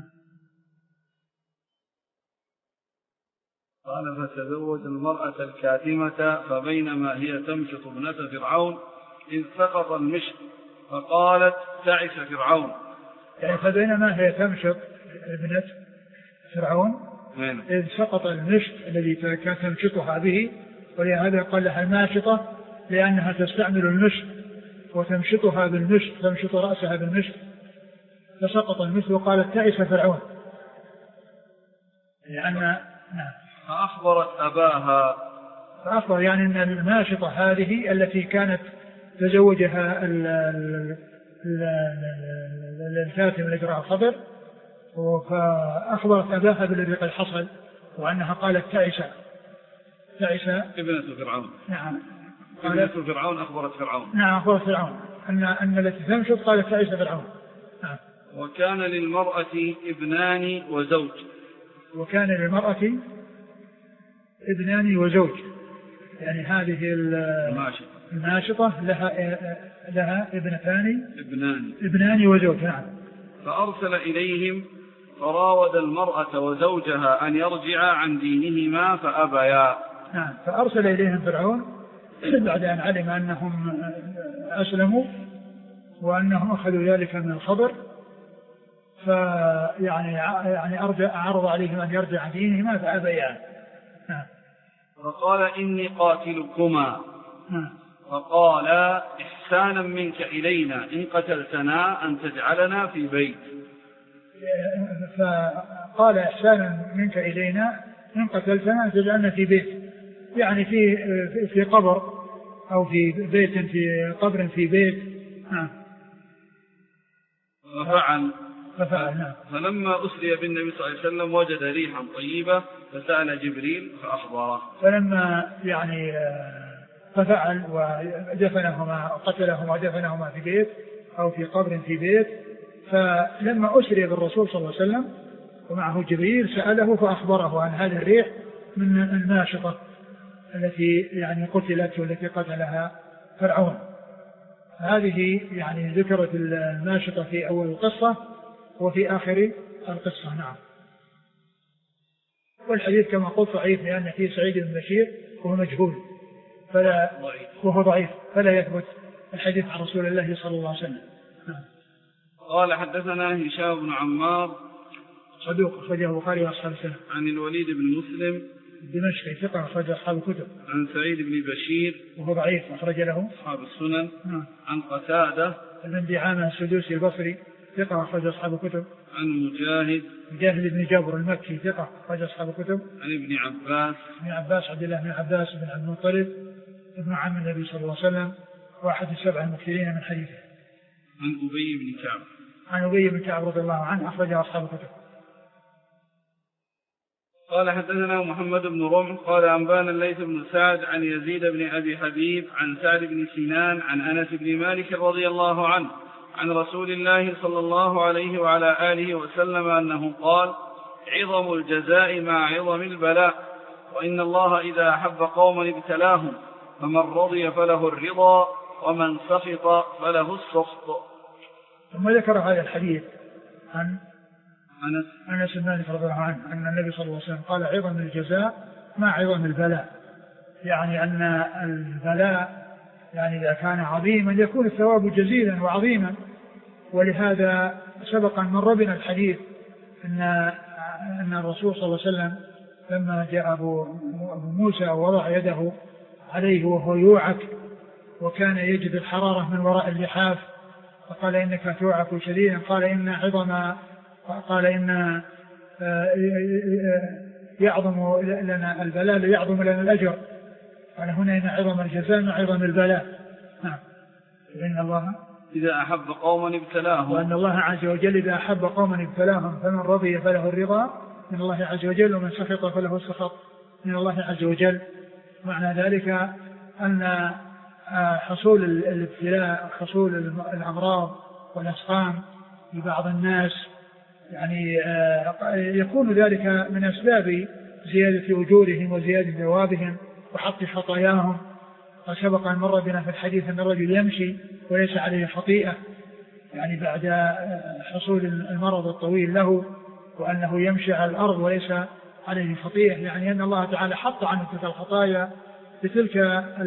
قال فتزوج المرأة الكاتمة فبينما هي تمشط ابنة فرعون إذ سقط المشط فقالت تعس فرعون. يعني فبينما هي تمشط ابنة فرعون إذ سقط المشط الذي كانت تمشطها به، ولهذا قال لها الماشطة لأنها تستعمل المشط وتمشطها بالمشط، تمشط رأسها بالمشط، فسقط المشط وقالت تعس فرعون لأن نعم. فأخبرت أباها. فأخبر يعني أن الماشطة هذه التي كانت تزوجها الكاتم الذي رأى الخضر، فأخبرت أباها بالذي قد حصل وأنها قالت تعس تعس ابنة فرعون. نعم ابنة فرعون أخبرت فرعون. نعم أخبرت فرعون أن أن التي تنشط قالت تعس فرعون. نعم. وكان للمرأة ابنان وزوج. وكان للمرأة ابنان وزوج، يعني هذه الناشطة لها لها ابنتان ابنان ابنان وزوج. نعم. فأرسل إليهم فراود المرأة وزوجها أن يرجعا عن دينهما فأبيا. نعم. فأرسل إليهم فرعون بعد أن علم أنهم أسلموا وأنهم أخذوا ذلك من الخبر، فيعني يعني أرجع عرض عليهم أن يرجع عن دينهما فأبيا. نعم. فقال إني قاتلكما. نعم. فقال إحسانا منك إلينا إن قتلتنا أن تجعلنا في بيت. فقال إحسانا منك إلينا إن قتلتنا أن تجعلنا في بيت، يعني في في قبر أو في بيت في قبر في بيت. نعم. ففعل. ففعل. نعم. فلما أسري بالنبي صلى الله عليه وسلم وجد ريحا طيبة فسأل جبريل فأخبره. فلما يعني ففعل ودفنهما قتلهما ودفنهما في بيت أو في قبر في بيت، فلما أسري بالرسول صلى الله عليه وسلم ومعه جبريل سأله فأخبره عن هذه الريح من الناشطة التي يعني قتلت والتي قتلها فرعون. هذه يعني ذكرت الناشطة في أول القصة وفي آخر القصة. نعم. والحديث كما قلت ضعيف لأن فيه سعيد بن بشير وهو مجهول فلا وهو ضعيف فلا يثبت الحديث عن رسول الله صلى الله عليه وسلم. نعم. قال حدثنا هشام بن عمار صدوق أخرجه البخاري وأصحاب السنة. عن الوليد بن مسلم الدمشقي ثقة أخرج أصحاب الكتب. عن سعيد بن بشير وهو ضعيف أخرج له أصحاب السنن. نعم. عن قتادة بن دعامة السدوسي البصري ثقة أخرج أصحاب الكتب. عن مجاهد مجاهد بن جبر المكي ثقة أخرج أصحاب الكتب. عن ابن عباس ابن عباس عبد الله بن عباس بن عبد المطلب ابن عم النبي صلى الله عليه وسلم واحد السبع المكثرين من حديثه. عن أبي بن كعب عن أبي بن كعب رضي الله عنه أخرج أصحاب الكتب. قال حدثنا محمد بن رمح قال أنبانا الليث بن سعد عن يزيد بن أبي حبيب عن سعد بن سنان عن أنس بن مالك رضي الله عنه عن رسول الله صلى الله عليه وعلى آله وسلم أنه قال عظم الجزاء مع عظم البلاء، وإن الله إذا أحب قوما ابتلاهم فمن رضي فله الرضا ومن سخط فله السخط. ثم ذكر هذا الحديث عن أنس أنس بن مالك رضي الله عنه أن النبي صلى الله عليه وسلم قال عظم الجزاء مع عظم البلاء، يعني أن البلاء يعني إذا كان عظيما يكون الثواب جزيلا وعظيما. ولهذا سبق أن مر بنا الحديث أن أن الرسول صلى الله عليه وسلم لما جاء أبو موسى ووضع يده عليه وهو يوعك وكان يجد الحرارة من وراء اللحاف فقال إنك توعك شديدا، قال إن عظم قال إن يعظم لنا البلاء يعظم لنا الأجر، قال هنا إن عظم الجزاء مع عظم البلاء. نعم. إن الله إذا أحب قوما ابتلاهم، وأن الله عز وجل إذا أحب قوما ابتلاهم فمن رضي فله الرضا من الله عز وجل ومن سخط فله السخط من الله عز وجل. معنى ذلك أن حصول الابتلاء حصول الأمراض والأسقام لبعض الناس يعني يكون ذلك من أسباب زيادة أجورهم وزيادة ثوابهم وحط خطاياهم. وسبق أن مر بنا في الحديث أن الرجل يمشي وليس عليه خطيئة، يعني بعد حصول المرض الطويل له، وأنه يمشي على الأرض وليس عليه خطيئة، يعني أن الله تعالى حط عنه تلك الخطايا بتلك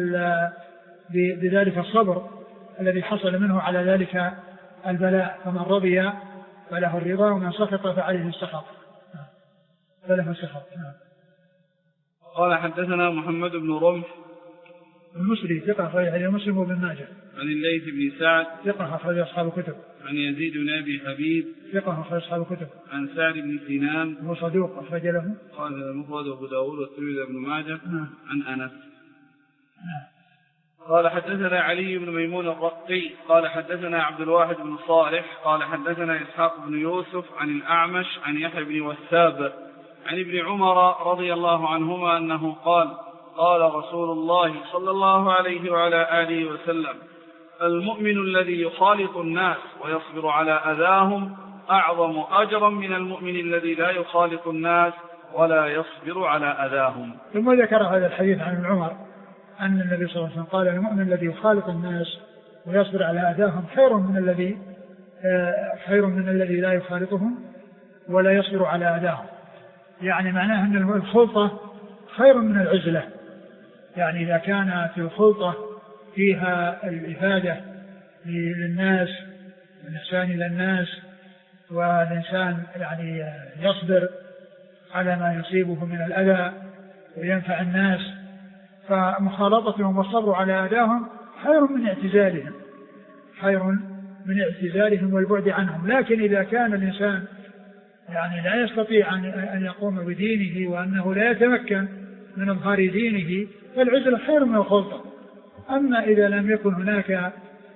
بذلك الصبر الذي حصل منه على ذلك البلاء. فمن رضي فله الرضا ومن سخط فعليه السخط فله السخط. قال حدثنا محمد بن رمح المسلي ثقة أخرج حديث مسلم وابن ماجه. عن الليث بن سعد ثقة أخرج أصحاب الكتب. عن يزيد بن أبي حبيب ثقة أخرج أصحاب الكتب. عن سعد بن سنان هو صدوق أخرج له قال المفرد وأبو داود والترمذي وابن ماجه. نعم. عن أنس. نعم. قال حدثنا علي بن ميمون الرقي قال حدثنا عبد الواحد بن صالح قال حدثنا إسحاق بن يوسف عن الأعمش عن يحيى بن وثاب عن ابن عمر رضي الله عنهما أنه قال قال رسول الله صلى الله عليه وعلى آله وسلم المؤمن الذي يخالط الناس ويصبر على أذاهم أعظم أجرا من المؤمن الذي لا يخالط الناس ولا يصبر على أذاهم. ثم ذكر هذا الحديث عن ابن عمر أن النبي صلى الله عليه وسلم قال المؤمن الذي يخالط الناس ويصبر على أذاهم خير من الذي خير من الذي لا يخالطهم ولا يصبر على أذاهم. يعني معناه أن الخلطة خير من العزلة. يعني إذا كانت الخلطة فيها الإفادة للناس والإحسان إلى الناس والإنسان يعني يصبر على ما يصيبه من الأذى وينفع الناس، فمخالطتهم والصبر على أذاهم خير من اعتزالهم خير من اعتزالهم والبعد عنهم. لكن إذا كان الإنسان يعني لا يستطيع أن يقوم بدينه وأنه لا يتمكن من إظهار دينه فالعزلة خير من الخلطة. أما إذا لم يكن هناك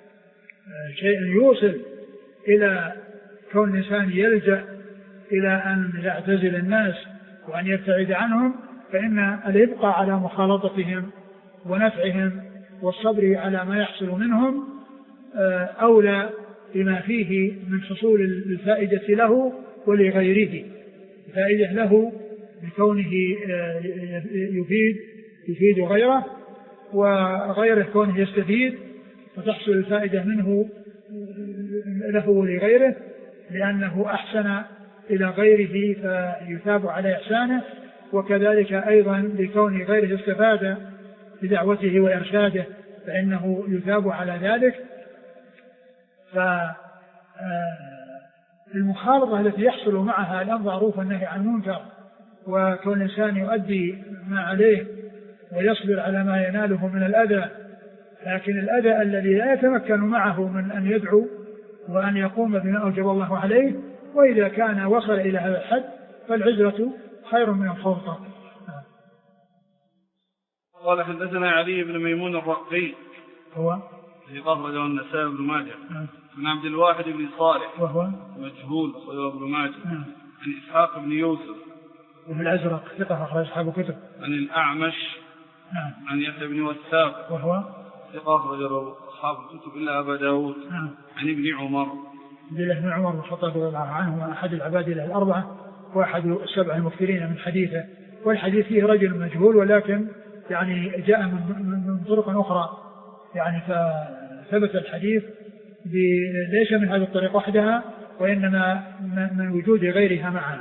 شيء يوصل إلى كون الإنسان يلجأ إلى أن يعتزل الناس وأن يبتعد عنهم فإن الإبقاء على مخالطتهم ونفعهم والصبر على ما يحصل منهم أولى بما فيه من حصول الفائدة له ولغيره. الفائدة له بكونه يفيد يفيد غيره وغيره كونه يستفيد وتحصل الفائدة منه له ولغيره لأنه أحسن إلى غيره فيثاب على إحسانه، وكذلك أيضا بكون غيره استفاد بدعوته وإرشاده فإنه يثاب على ذلك. فالمخالطة التي يحصل معها الأمر معروف والنهي عن المنكر وكون الإنسان يؤدي ما عليه ويصبر على ما يناله من الأذى، لكن الأذى الذي لا يتمكن معه من أن يدعو وأن يقوم بما أوجب الله عليه، وإذا كان وصل إلى هذا الحد فالعزلة خير من الخلطة. قال حدثنا علي بن ميمون الرقي هو في أخرجه النسائي بن ماجه عن عبد الواحد بن صالح وهو مجهول أخرجه ابن ماجه عن إسحاق بن يوسف وفي الأزرق ثقة أخرج أصحاب كتب عن الأعمش عن يحيى بن وثاب وهو ثقة أخرجه أصحاب الكتب إلا أبا داود عن ابن عمر عبد الله بن عمر بن الخطاب رضي الله عنه أحد العبادلة الأربعة وأحد السبع المكثرين من حديثه، والحديث فيه رجل مجهول ولكن يعني جاء من, من طرق أخرى يعني فثبت الحديث ليس من هذه الطريق وحدها وإنما من وجود غيرها معا.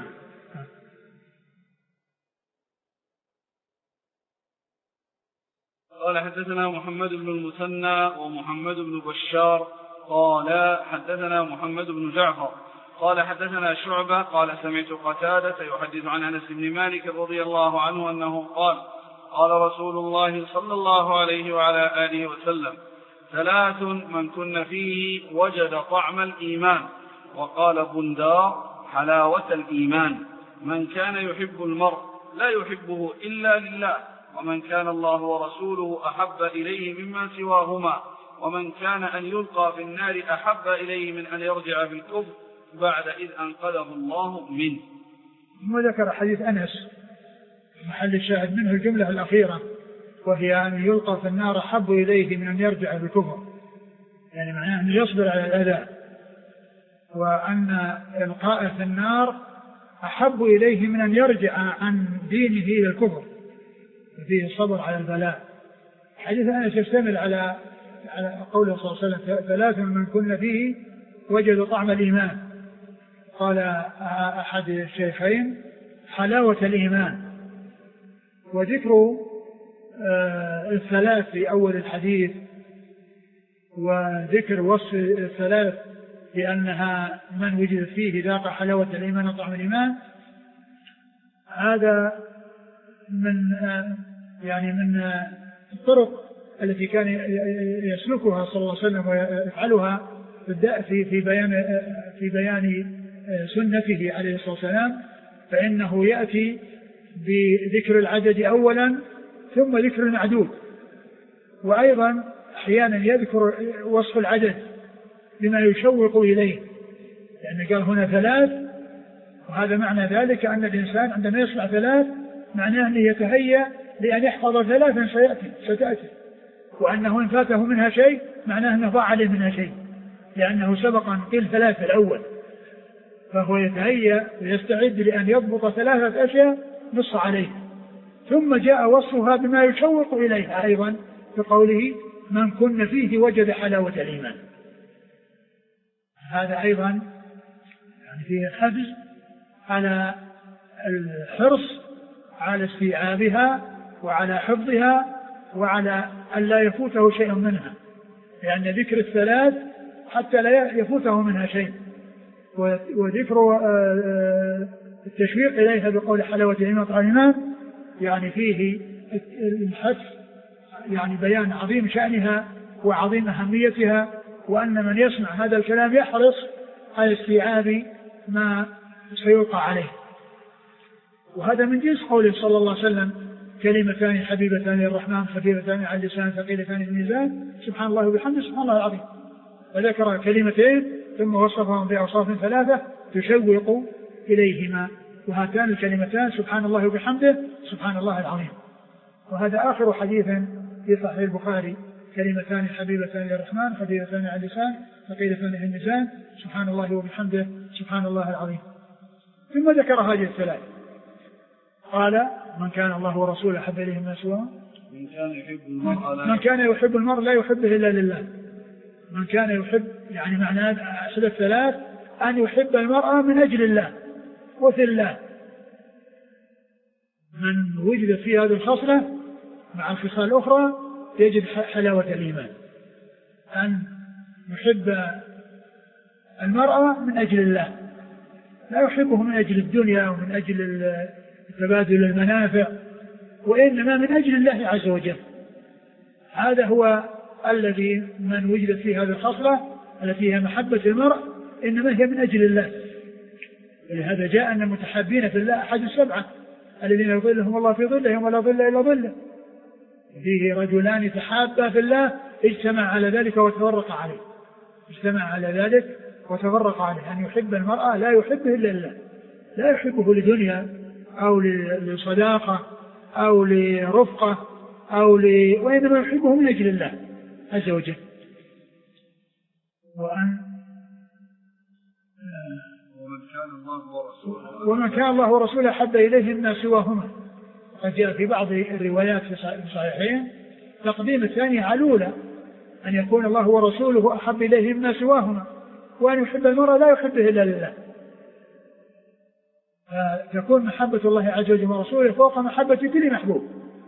قال حدثنا محمد بن المثنى ومحمد بن بشار قال حدثنا محمد بن جعفر قال حدثنا شعبة قال سمعت قتادة يحدث عن أنس بن مالك رضي الله عنه أنه قال قال رسول الله صلى الله عليه وعلى آله وسلم ثلاث من كن فيه وجد طعم الإيمان. وقال بندار حلاوة الإيمان من كان يحب المرء لا يحبه إلا لله ومن كان الله ورسوله أحب إليه مما سواهما ومن كان أن يلقى في النار أحب إليه من أن يرجع في الكفر بعد إذ أنقذه الله منه. وذكر حديث أنس محل الشاهد منه الجملة الأخيرة وهي أن يلقى في النار أحب إليه من أن يرجع في الكفر، يعني معناه أن يصبر على الأذى، وأن إلقاء في النار أحب إليه من أن يرجع عن دينه إلى الكفر، فيه الصبر على البلاء. حديث أنس يشتمل على على قوله صلى الله عليه وسلم ثلاث من كن فيه وجد طعم الإيمان. قال أحد الشيخين حلاوة الإيمان. وذكر الثلاث في أول الحديث وذكر وصف الثلاث بأنها من وجد فيه ذاق حلاوة الإيمان وطعم الإيمان، هذا من يعني من الطرق التي كان يسلكها صلى الله عليه وسلم ويفعلها في في بيان في بيان سنته عليه الصلاة والسلام، فإنه يأتي بذكر العدد أولا ثم ذكر المعدود، وأيضا أحيانا يذكر وصف العدد بما يشوق إليه، يعني قال هنا ثلاث، وهذا معنى ذلك أن الإنسان عندما يسمع ثلاث معناه أنه يتهيأ لأن يحفظ ثلاثا سيأتي ستأتي، وأنه إن فاته منها شيء معناه أنه ضاع عليه منها شيء، لأنه سبقا قيل ثلاث في الأول، فهو يتهيأ ويستعد لأن يضبط ثلاثة أشياء نص عليه. ثم جاء وصفها بما يشوق إليها أيضا بقوله من كن فيه وجد حلاوة الإيمان. هذا أيضا يعني فيه حفز على الحرص على استيعابها وعلى حفظها وعلى أن لا يفوته شيء منها، لأن ذكر الثلاث حتى لا يفوته منها شيء، وذكر التشويق إليها بقول حلاوة الإيمان يعني فيه الحث، يعني بيان عظيم شأنها وعظيم أهميتها، وأن من يسمع هذا الكلام يحرص على استيعاب ما سيلقى عليه. وهذا من جنس قوله صلى الله عليه وسلم كلمتان حبيبتان للرحمن خفيفتان على اللسان ثقيلتان في الميزان سبحان الله وبحمده سبحان الله العظيم، وذكر كلمتين ثم وصفهم بأوصاف ثلاثة تشوق إليهما، وهاتان الكلمتان سبحان الله وبحمده سبحان الله العظيم. وهذا آخر حديث في صحيح البخاري كلمتان حبيبتان للرحمن خفيفتان على اللسان ثقيلتان في الميزان سبحان الله وبحمده سبحان الله العظيم. ثم ذكر هذه الثلاث قال من كان الله ورسوله أحب إليه ما سواه، من كان يحب المرء من كان يحب المرء لا يحبه إلا لله. من كان يحب يعني معنى أحد الثلاث أن يحب المرأة من أجل الله وفي الله. من وجد في هذه الخصلة مع الخصال الأخرى يجد حلاوة الإيمان، أن يحب المرأة من أجل الله، لا يحبه من أجل الدنيا ومن أجل تبادل المنافع، وإنما من أجل الله عز وجل. هذا هو الذي من وجد في هذه الخصلة التي هي محبة المرء إنما هي من أجل الله. ولهذا جاء أن المتحابين في الله أحد السبعة الذين يظلهم الله في ظله يوم لا ظل إلا ظله، فيه رجلان تحابا في الله اجتمع على ذلك وتفرق عليه، اجتمع على ذلك وتفرق عليه. أن يحب المرأة لا يحبه إلا الله، لا يحبه لدنيا أو لصداقة أو لرفقة أو ل... وإنما يحبه من أجل الله عز وجل. وأن ومن كان الله ورسوله ومن كان الله ورسوله أحب إليه مما سواهما. قد جاء في بعض الروايات في الصحيحين تقديم الثاني على الأولى، أن يكون الله ورسوله أحب إليه مما سواهما، وأن يحب المرء لا يحبه إلا لله. فتكون محبة الله عز وجل ورسوله فوق محبة كل محبوب.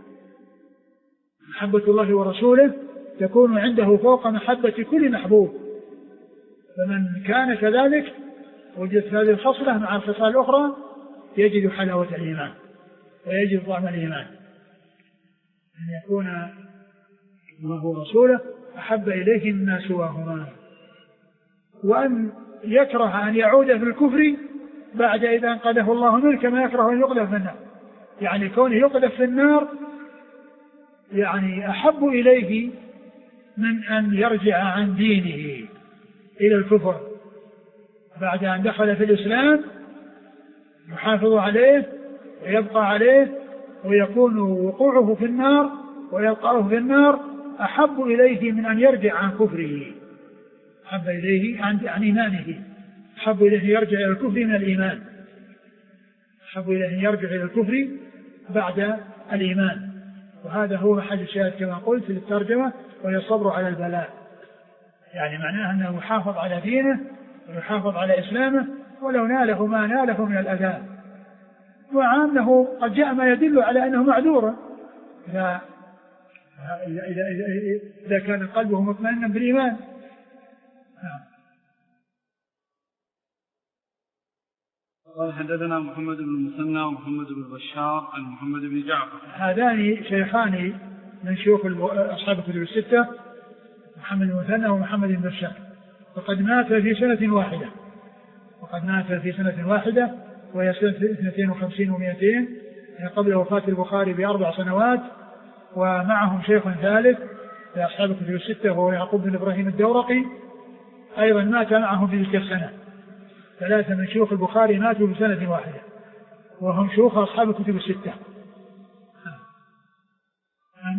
محبة الله ورسوله تكون عنده فوق محبة كل محبوب. فمن كان كذلك وجدت هذه الخصلة مع الخصال الأخرى يجد حلاوة الإيمان ويجد طعم الإيمان، أن يكون الله ورسوله أحب إليه مما سواهما، وأن يكره أن يعود في الكفر بعد إذا أنقذه الله منه كما يكره أن يقذف في النار. يعني كونه يقذف في النار يعني أحب إليه من أن يرجع عن دينه إلى الكفر بعد أن دخل في الإسلام، يحافظ عليه ويبقى عليه ويكون وقوعه في النار ويلقاه في النار أحب إليه من أن يرجع عن كفره، أحب إليه عن إيمانه، أحب إليه يرجع إلى الكفر من الإيمان، أحب إليه يرجع إلى الكفر بعد الإيمان. وهذا هو محل الشاهد كما قلت للترجمة، وهي الصبر على البلاء، يعني معناه أنه يحافظ على دينه ويحافظ على إسلامه ولو ناله ما ناله من الأذى، مع أنه قد جاء ما يدل على أنه معذور إذا, إذا, إذا, إذا, إذا كان قلبه مطمئنا بالإيمان. قال حدثنا محمد بن المثنى ومحمد بن بشار عن محمد بن جعفر. هذان شيخان من شيوخ أصحاب الكتب الستة، محمد بن المثنى ومحمد بن بشار، وقد مات في سنة واحدة وقد مات في سنة واحدة وهي سنة اثنتين وخمسين ومئتين، يعني قبل وفاة البخاري بأربع سنوات. ومعهم شيخ ثالث لأصحاب الكتب الستة وهو يعقوب بن إبراهيم الدورقي أيضا مات معهم في تلك السنة. ثلاثة من شيوخ البخاري ماتوا بسنة واحدة وهم شيوخ أصحاب الكتب الستة. عن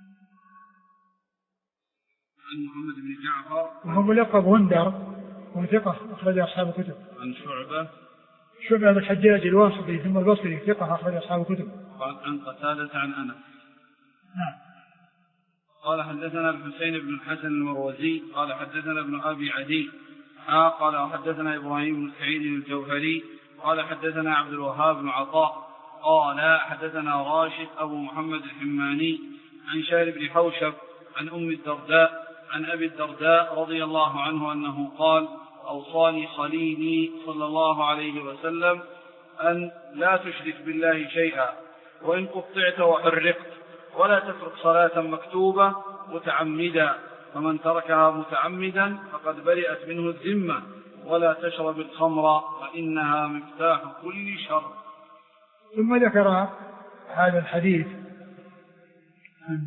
محمد بن جعفر وهو ملقب غندر وثقة أخرج أصحاب الكتب. عن شعبة شعبة بن الحجاج الواسطي ثم البصري ثقة أخرج أصحاب الكتب. عن قتادة عن أنس. نعم. قال حدثنا الحسين بن الحسن المروزي قال حدثنا ابن أبي عدي ها قال حدثنا إبراهيم بن سعيد الجوهري قال حدثنا عبد الوهاب بن عطاء قال حدثنا راشد أبو محمد الحماني عن شهر بن حوشب عن أم الدرداء عن أبي الدرداء رضي الله عنه أنه قال أوصاني خليلي صلى الله عليه وسلم أن لا تشرك بالله شيئا وإن قطعت وحرقت ولا تترك صلاة مكتوبة متعمدا فمن تركها متعمدا فقد برئت منه الذمة ولا تشرب الخمر فإنها مفتاح كل شر. ثم ذكر هذا الحديث عن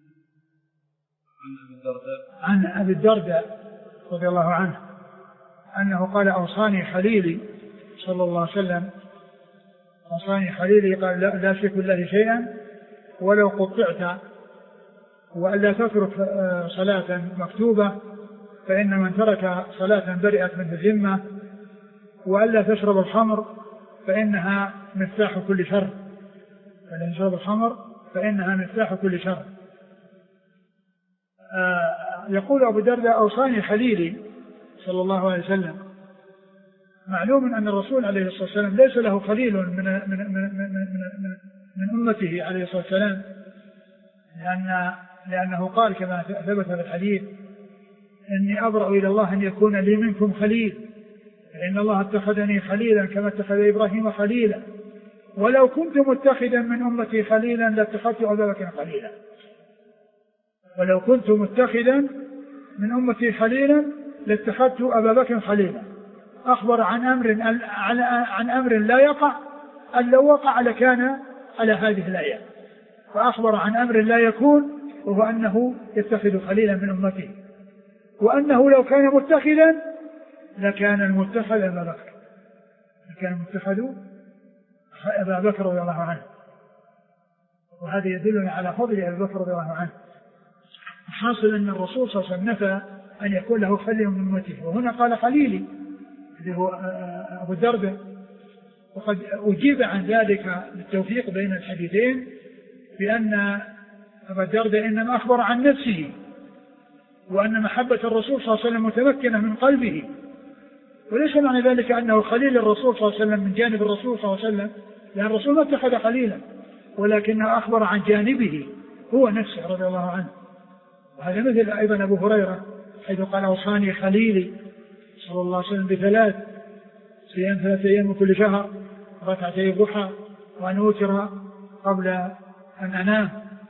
عن أبي الدرداء رضي الله عنه أنه قال أوصاني خليلي صلى الله عليه وسلم أوصاني خليلي قال لا, لا أشرك بالله شيئا ولو قطعت وألا تترك صلاة مكتوبة فإن من ترك صلاة برئت منه الذمة وألا تشرب الخمر فإنها مفتاح كل شر وألا تشرب الخمر فإنها مفتاح كل شر. آه يقول أبو الدرداء أوصاني خليلي صلى الله عليه وسلم. معلوم أن الرسول عليه الصلاة والسلام ليس له خليل من, من, من, من, من, من, من أمته عليه الصلاة والسلام لأن لأنه قال كما ثبت في الحديث إني أبرأ إلى الله أن يكون لي منكم خليل فإن الله اتخذني خليلا كما اتخذ إبراهيم خليلا ولو كنت متخذا من أمتي خليلا لاتخذت أبا بكر خليلا ولو كنت متخذا من أمتي خليلا لاتخذت أبا بكر خليلا. أخبر عن أمر عن أمر لا يقع أن لو وقع لكان على هذه الآية فأخبر عن أمر لا يكون وهو أنه يتخذ خليلا من أمته وأنه لو كان متخذا لكان المتخذ أبا بكر لكان المتخذ أبا بكر رضي الله عنه وهذا يدلنا على فضل أبي بكر رضي الله عنه. حاصل أن الرسول صلى الله عليه وسلم نفى أن يكون له خليل من أمته وهنا قال خليلي اللي هو أبو الدرداء وقد أجيب عن ذلك بالتوفيق بين الحديثين بأن أبا الدرداء إنما أخبر عن نفسه وأن محبة الرسول صلى الله عليه وسلم متمكنة من قلبه وليس معنى ذلك أنه خليل الرسول صلى الله عليه وسلم من جانب الرسول صلى الله عليه وسلم لأن الرسول ما اتخذ خليلا ولكنه أخبر عن جانبه هو نفسه رضي الله عنه. وهذا مثل أيضا أبو هريرة حيث قال أوصاني خليلي صلى الله عليه وسلم بثلاث صيام ثلاثة أيام من كل شهر ركعتي الضحى وأن أوتر قبل أن أنام.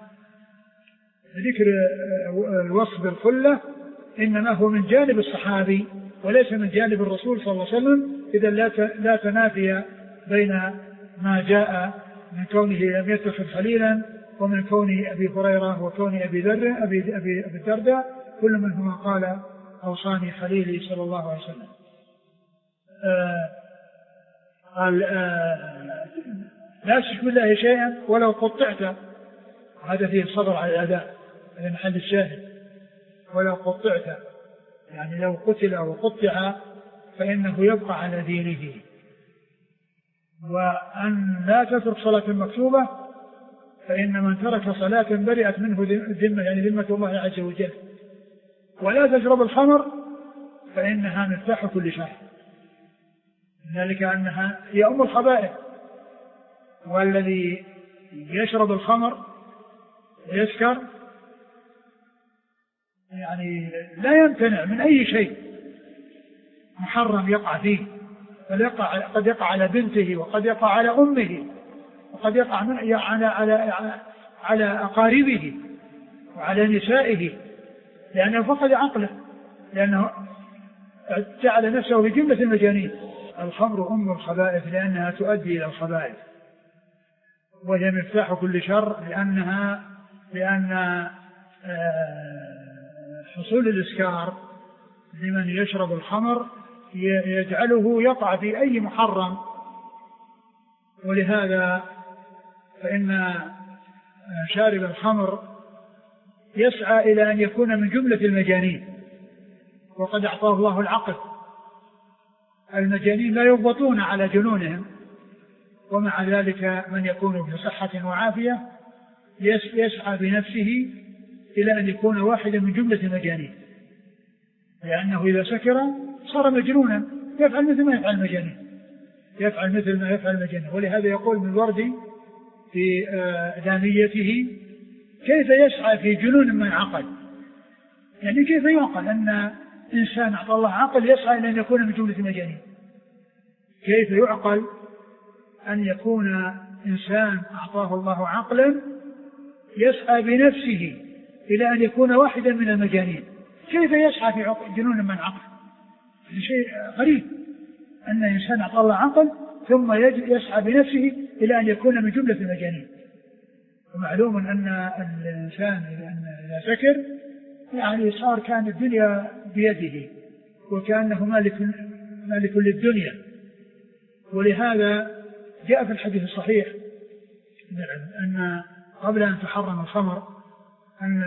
ذكر الوصف بالخلة إنما هو من جانب الصحابي وليس من جانب الرسول صلى الله عليه وسلم إذا لا تنافي بين ما جاء من كونه لم يتخذ خليلا ومن كون أبي هريرة وكون أبي ذر أبي, أبي, أبي الدرداء كل منهما قال أوصاني خليلي صلى الله عليه وسلم. آه قال آه لا تشرك بالله شيئا ولو قطعت هذا فيه الصبر على الأداء هذا محل الشاهد ولو قطعت يعني لو قتل أو قطع فإنه يبقى على دينه وأن لا تترك صلاة مكتوبة فإن من ترك صلاة برئت منه ذمة يعني ذمة الله عز وجل ولا تشرب الخمر فإنها مفتاح كل شر ذلك أنها هي أم الخبائث والذي يشرب الخمر ويسكر يعني لا يمتنع من أي شيء محرم يقع فيه بل يقع قد يقع على بنته وقد يقع على أمه وقد يقع من على على على أقاربه وعلى نسائه لأنه فقد عقله لأنه جعل نفسه في جملة المجانين. الخمر أم الخبائث لأنها تؤدي إلى الخبائث وهي مفتاح كل شر لأنها لأن حصول الإسكار لمن يشرب الخمر يجعله يقع في أي محرم، ولهذا فإن شارب الخمر يسعى إلى أن يكون من جملة المجانين، وقد أعطاه الله العقل. المجانين لا يضبطون على جنونهم، ومع ذلك من يكون بصحة وعافية يسعى بنفسه إلى أن يكون واحدا من جملة المجانين، لأنه إذا سكر صار مجنونا يفعل مثل ما يفعل المجانين، يفعل مثل ما يفعل المجانين. ولهذا يقول من الوردي في داميته: كيف يسعى في جنون من عقل؟ يعني كيف يعقل أن إنسان أعطى الله عقل يسعى إلى أن يكون من جملة المجانين؟ كيف يعقل أن يكون إنسان أعطاه الله عقلا يسعى بنفسه إلى أن يكون واحدا من المجانين؟ كيف يسعى في جنون من عقل؟ شيء غريب أن إنسان أعطاه الله عقل ثم يسعى بنفسه إلى أن يكون من جملة المجانين. ومعلوم أن الإنسان إذا سكر يعني صار كان الدنيا بيده وكأنه مالك, مالك للدنيا. ولهذا جاء في الحديث الصحيح أن قبل أن تحرم الخمر أن,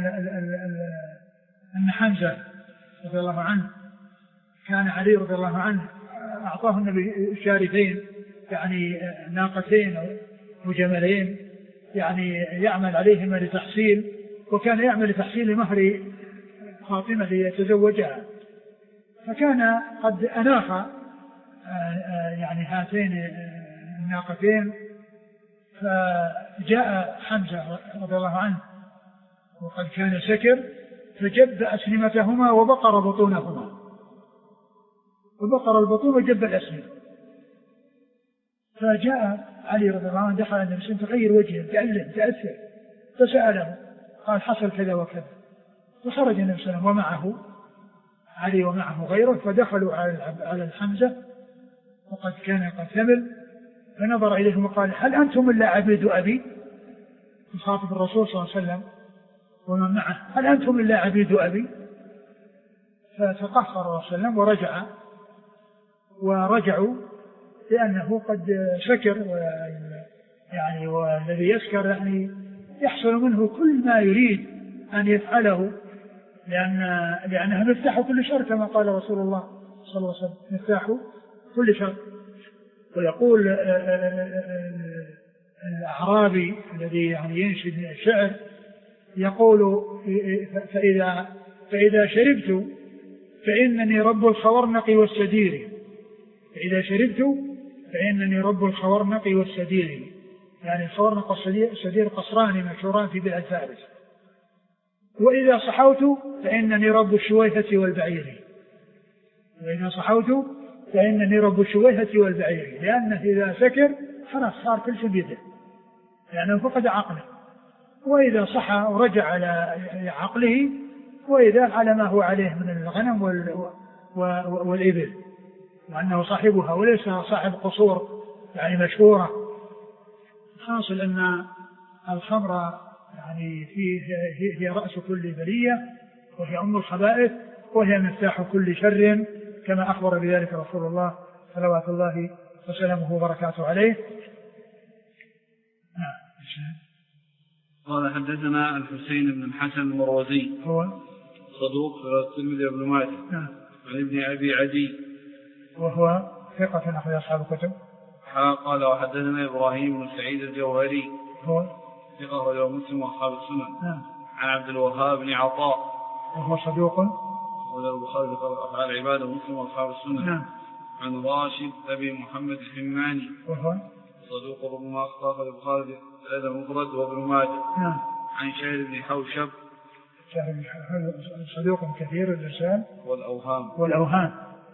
أن حمزة رضي الله عنه كان علي رضي الله عنه أعطاه النبي شارفين يعني ناقتين وجملين يعني يعمل عليهما لتحصيل، وكان يعمل لتحصيل مهر فاطمة ليتزوجها، فكان قد أناخ يعني هاتين الناقتين. فجاء حمزة رضي الله عنه وقد كان سكر فجب أسنمتهما وبقر بطونهما، وبقر البطون وجب الأسنمة. فجاء علي رضي الله عنه دخل على النبي تغير وجهه تألم تأثر، فسأله قال حصل كذا وكذا. فخرج النبي صلى الله عليه وسلم ومعه علي ومعه غيره، فدخلوا على الحمزة وقد كان قد ثمل، فنظر إليهم وقال: هل أنتم إلا عبيد أبي؟ يخاطب الرسول صلى الله عليه وسلم ومن معه: هل أنتم إلا عبيد أبي؟ فتقهقر الرسول صلى الله عليه وسلم ورجع ورجعوا لأنه قد سكر، يعني والذي يسكر يعني يحصل منه كل ما يريد أن يفعله، لأن لأنها مفتاح كل شر كما قال رسول الله صلى الله عليه وسلم: مفتاح كل شر. ويقول الأعرابي الذي يعني ينشد الشعر يقول: فإذا, فإذا شربت فإنني رب الخورنق والسدير، فإذا شربت فإنني رب الخورنق والسدير، يعني الخورنق والسدير قصران مشهوران في بلاد فارس. وإذا صحوت فإنني رب الشويهة والبعير، وإذا صحوت فإنني رب الشويهة والبعير، لأنه إذا سكر خلاص صار كل شيء بيده لأنه فقد عقله، وإذا صحى ورجع على عقله وإذا على ما هو عليه من الغنم والإبل، وأنه صاحبها وليس صاحب قصور يعني مشهورة. حاصل أن الخمر يعني فيه هي رأس كل بلية، وهي أم الخبائث، وهي مفتاح كل شر، كما أخبر بذلك رسول الله صلوات الله وسلامه وبركاته عليه. قال: حدثنا الحسين بن الحسن المروزي هو صدوق في الترمذي وابن ماجه عن ابن أبي عدي وهو ثقة أخرج أصحاب الكتب. قال: وحدثنا إبراهيم بن سعيد الجوهري هو ثقة أخرجه مسلم وأصحاب السنن عن عبد الوهاب بن عطاء وهو صدوق وله البخاري في أفعال العباد ومسلم وأصحاب السنن نعم. عن راشد أبي محمد الحماني وهو صدوق ربما أخطأ البخاري في الأدب المفرد وابن ماجه نعم. عن شهر بن حوشب صدوق كثير اللسان والأوهام والأوهام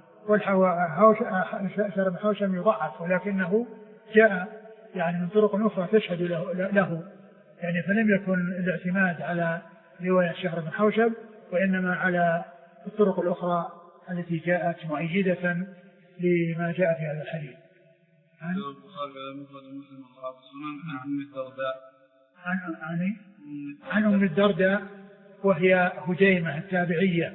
والشهر بن حوشب يضعف، ولكنه جاء يعني من طرق أخرى تشهد له, له يعني فلم يكن الاعتماد على رواية شهر بن حوشب، وإنما على الطرق الأخرى التي جاءت مؤيدة لما جاء في هذا الحديث. عن البخاري في المفرد ومسلم وأصحاب السنن عن أم الدرداء عن عن عن أم الدرداء وهي هجيمة التابعية،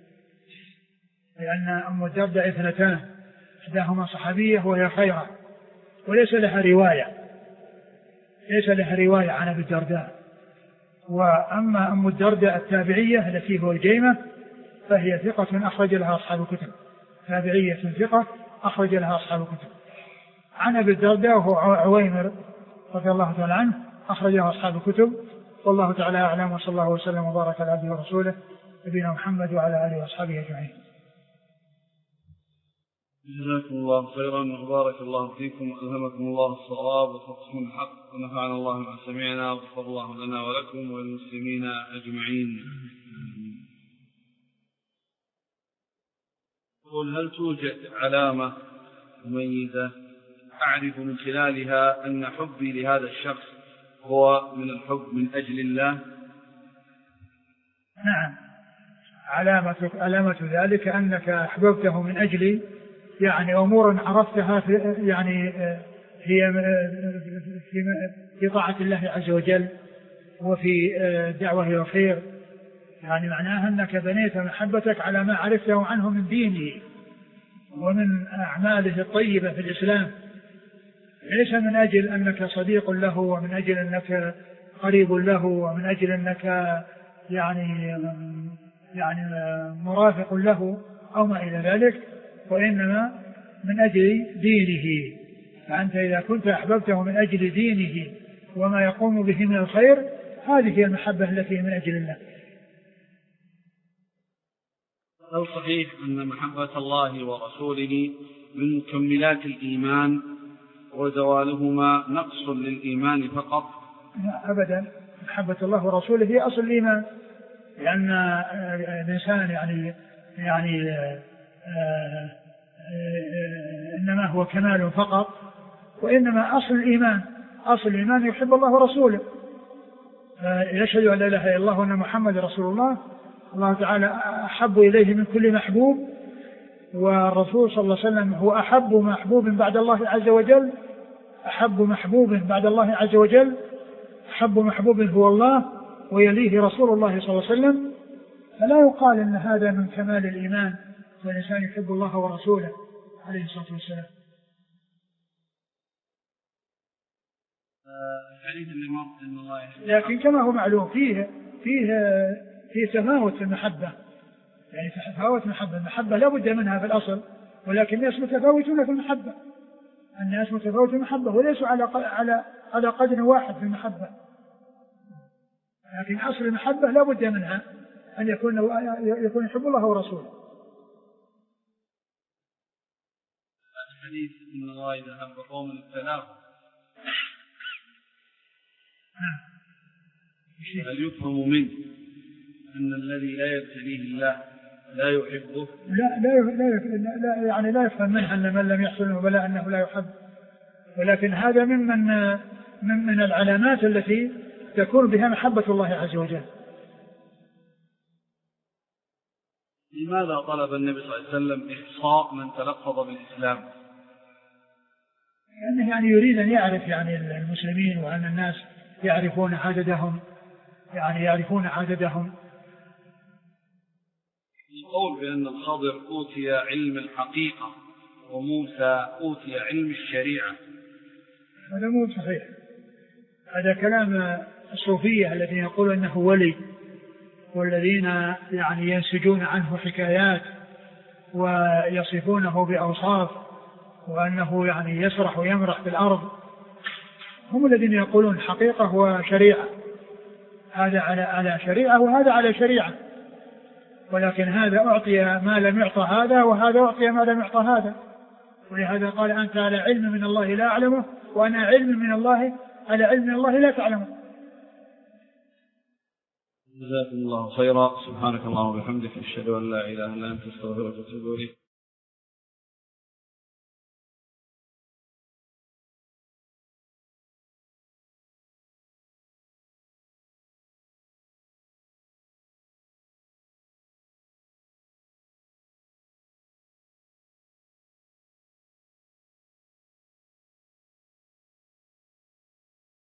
لأن أم الدرداء اثنتان، إحداهما صحابية وهي خيرة، وليس لها رواية ليس لها رواية عن أبي الدرداء. وأما أم الدرداء التابعية التي هو هجيمة فهي ثقة أخرج لها أصحاب الكتب، تابعية ثقة أخرج لها أصحاب الكتب. عن أبي الدرداء وهو عويمر رضي الله تعالى عنه أخرج له أصحاب الكتب. والله تعالى أعلم، وصلى الله وسلم وبارك على عبده ورسوله نبينا محمد وعلى آله وأصحابه أجمعين. جزاكم الله خيرا وبارك الله فيكم وألهمكم الله الصواب وفقكم الحق ونفعنا الله ما سمعنا وغفر الله لنا ولكم وللمسلمين أجمعين. قل هل توجد علامة مميزة أعرف من خلالها أن حبي لهذا الشخص هو من الحب من أجل الله؟ نعم، علامة, علامة ذلك أنك أحببته من أجلي، يعني أمور عرفتها في يعني هي في طاعة الله عز وجل وفي دعوة إلى الخير، يعني معناها أنك بنيت محبتك على ما عرفته عنه من دينه ومن أعماله الطيبة في الإسلام، ليس من أجل أنك صديق له ومن أجل أنك قريب له ومن أجل أنك يعني يعني مرافق له أو ما إلى ذلك، وإنما من أجل دينه. فأنت إذا كنت أحببته من أجل دينه وما يقوم به من الخير، هذه هي المحبة التي من أجل الله. هل صحيح أن محبة الله ورسوله من مكملات الإيمان وزوالهما نقص للإيمان فقط؟ لا أبدا، محبة الله ورسوله هي أصل الإيمان، لأن الإنسان يعني يعني آه آه إنما هو كمال فقط، وإنما أصل الإيمان أصل الإيمان يحب الله ورسوله، يشهد أن لا إله إلا الله وأن محمد رسول الله. الله تعالى أحب إليه من كل محبوب، والرسول صلى الله عليه وسلم هو أحب محبوب بعد الله عز وجل، أحب محبوب بعد الله عز وجل، أحب محبوب هو الله ويليه رسول الله صلى الله عليه وسلم. فلا يقال أن هذا من كمال الإيمان والإنسان يحب الله ورسوله عليه الصلاة والسلام. لكن كما هو معلوم فيه فيه فيه تفاوت في المحبة، يعني تفاوت محبة المحبة لا بد منها في الأصل، ولكن الناس متفاوتون في المحبة، الناس متفاوتون في المحبة وليسوا على على على قدر واحد في المحبة، لكن أصل المحبة لا بد منها أن يكون يكون يحب الله ورسوله. الحديث إن الله إذا أحب قوما ابتلاهم، هل يفهم منه أن الذي لا يبتليه الله لا يحبه؟ لا لا لا, لا يعني لا يفهم منه أن من لم يحصل له بلاء أنه لا يحب، ولكن هذا ممن من من العلامات التي تكون بها محبة الله عز وجل. لماذا طلب النبي صلى الله عليه وسلم إحصاء من تلفظ بالإسلام؟ لأنه يعني يريد أن يعرف يعني المسلمين وأن الناس يعرفون عددهم، يعني يعرفون عددهم. القول بأن الخضر أوتي علم الحقيقة وموسى أوتي علم الشريعة هذا مو صحيح، هذا كلام الصوفية الذين يقولون أنه ولي، والذين يعني ينسجون عنه حكايات ويصفونه بأوصاف وأنه يعني يسرح ويمرح في الأرض، هم الذين يقولون حقيقة وشريعة، هذا على على شريعة وهذا على شريعة، ولكن هذا أعطي ما لم يعطى هذا وهذا أعطي ما لم يعطى هذا، ولهذا قال أنت على علم من الله لا أعلمه وأنا علم من الله على علم من الله لا تعلمه. جزاكم الله خيرا، سبحانك اللهم وبحمدك أشهد أن لا إله إلا أنت أستغفرك وأتوب إليك.